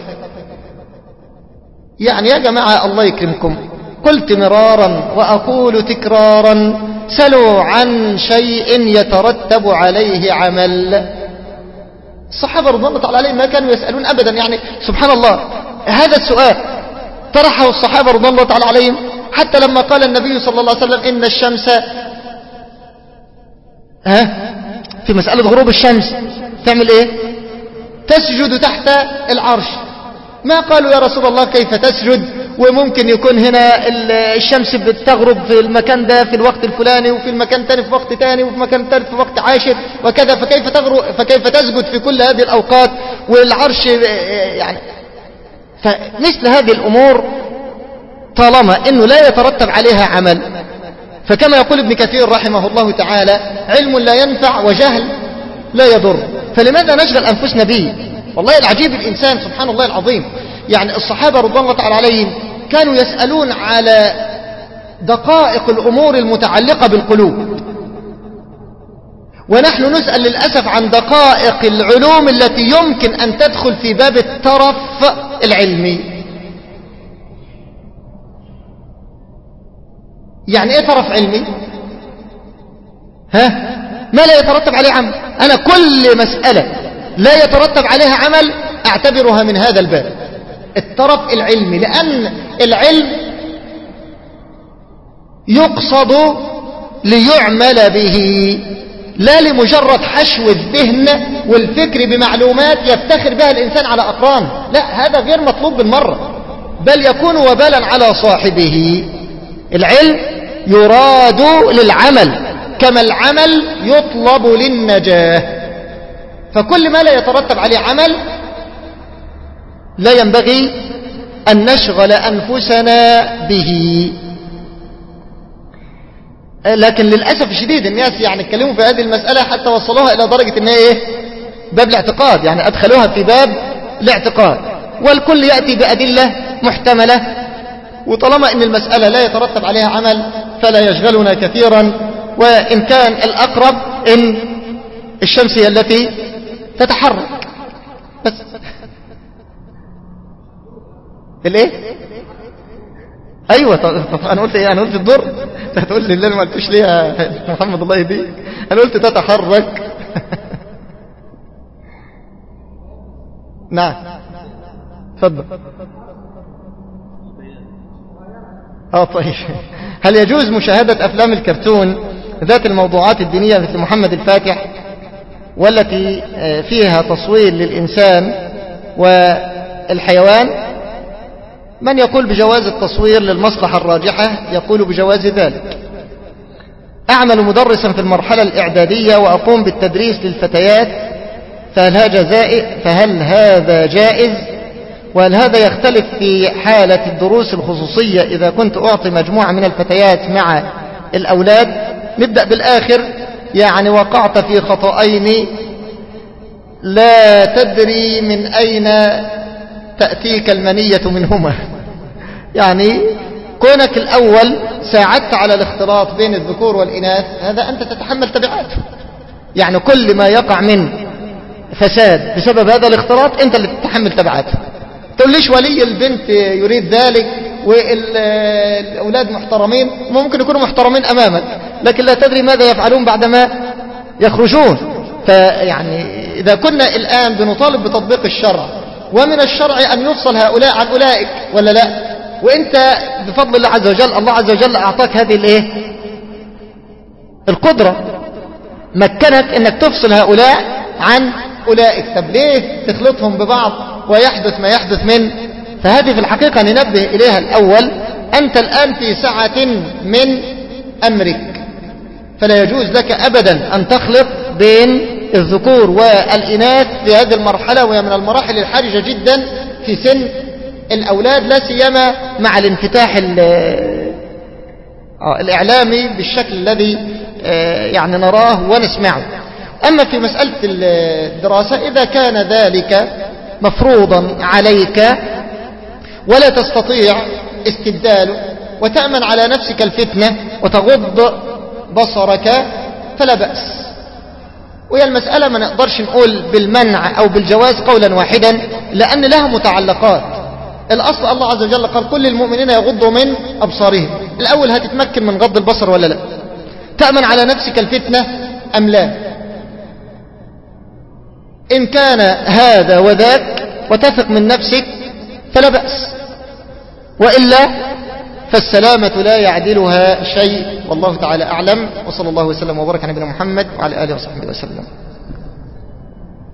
يعني يا جماعة الله يكرمكم، قلت مرارا وأقول تكرارا: سلوا عن شيء يترتب عليه عمل. الصحابة رضوان الله تعالى عليهم ما كانوا يسألون أبدا. يعني سبحان الله، هذا السؤال طرحه الصحابة رضوان الله تعالى عليهم، حتى لما قال النبي صلى الله عليه وسلم: إن الشمس ها في مسألة غروب الشمس تعمل ايه؟ تسجد تحت العرش. ما قالوا يا رسول الله كيف تسجد، وممكن يكون هنا الشمس بتغرب في المكان ده في الوقت الفلاني، وفي المكان تاني في وقت تاني، وفي مكان تاني في وقت عاشر وكذا، فكيف تغرب فكيف تسجد في كل هذه الأوقات والعرش يعني. فمثل هذه الأمور طالما أنه لا يترتب عليها عمل، فكما يقول ابن كثير رحمه الله تعالى: علم لا ينفع وجهل لا يضر، فلماذا نشغل أنفسنا به؟ والله العجيب الإنسان سبحان الله العظيم. يعني الصحابة رضوان الله تعالى عليهم كانوا يسألون على دقائق الأمور المتعلقة بالقلوب، ونحن نسأل للأسف عن دقائق العلوم التي يمكن أن تدخل في باب الترف العلمي. يعني ايه ترف علمي؟ ها؟ ما لا يترتب عليه عمل. أنا كل مسألة لا يترتب عليها عمل أعتبرها من هذا الباب، الترف العلمي، لأن العلم يقصد ليعمل به، لا لمجرد حشو الذهن والفكر بمعلومات يفتخر بها الإنسان على أقرانه. لا، هذا غير مطلوب بالمرة، بل يكون وبالا على صاحبه. العلم يراد للعمل كما العمل يطلب للنجاة، فكل ما لا يترتب عليه عمل لا ينبغي أن نشغل أنفسنا به. لكن للأسف الشديد الناس يعني اتكلموا في هذه المسألة حتى وصلوها إلى درجة أنها إيه؟ باب الاعتقاد، يعني أدخلوها في باب الاعتقاد، والكل يأتي بأدلة محتملة، وطالما أن المسألة لا يترتب عليها عمل فلا يشغلنا كثيرا. وإن كان الأقرب إن الشمس هي التي تتحرك بس. الايه؟ ايوه. طب انا قلت ايه؟ انا قلت الضر. انت هتقول لي اللي انا ما قلتوش ليه يا محمد الله يهديك؟ انا قلت تتحرك. نعم اتفضل. اه طيب. هل يجوز مشاهدة افلام الكرتون ذات الموضوعات الدينية مثل محمد الفاتح والتي فيها تصوير للإنسان والحيوان؟ من يقول بجواز التصوير للمصلحة الراجحة يقول بجواز ذلك. أعمل مدرسا في المرحلة الإعدادية وأقوم بالتدريس للفتيات، فهل هذا جائز؟ فهل هذا جائز؟ وهل هذا يختلف في حالة الدروس الخصوصية إذا كنت أعطي مجموعة من الفتيات مع الأولاد؟ نبدأ بالآخر. يعني وقعت في خطأين لا تدري من أين تأتيك المنية منهما. يعني كونك الأول ساعدت على الاختلاط بين الذكور والإناث، هذا أنت تتحمل تبعاته. يعني كل ما يقع من فساد بسبب هذا الاختلاط أنت اللي تتحمل تبعاته. تقول ليش ولي البنت يريد ذلك والأولاد محترمين؟ ممكن يكونوا محترمين أمامك لكن لا تدري ماذا يفعلون بعدما يخرجون. فيعني إذا كنا الآن بنطالب بتطبيق الشرع، ومن الشرع أن يفصل هؤلاء عن أولئك ولا لا، وإنت بفضل الله عز وجل الله عز وجل أعطاك هذه الإيه؟ القدرة، مكنك أنك تفصل هؤلاء عن أولئك، طب ليه تخلطهم ببعض ويحدث ما يحدث من؟ فهذه في الحقيقة ننبه إليها الأول. أنت الآن في سعة من أمرك، فلا يجوز لك أبدا أن تخلط بين الذكور والإناث في هذه المرحلة، وهي من المراحل الحرجة جدا في سن الأولاد، لا سيما مع الانفتاح الإعلامي بالشكل الذي يعني نراه ونسمعه. أما في مسألة الدراسة، إذا كان ذلك مفروضا عليك ولا تستطيع استبداله وتأمن على نفسك الفتنة وتغض بصرك فلا بأس. وهي المسألة ما نقدرش نقول بالمنع أو بالجواز قولا واحدا، لأن لها متعلقات. الأصل الله عز وجل قال كل المؤمنين يغضوا من أبصارهم. الأول هتتمكن من غض البصر ولا لا؟ تأمن على نفسك الفتنة أم لا؟ إن كان هذا وذاك وتثق من نفسك فلا بأس، وإلا فالسلامة لا يعدلها شيء، والله تعالى أعلم. وصلى الله وسلم وبارك على نبينا محمد وعلى آله وصحبه وسلم.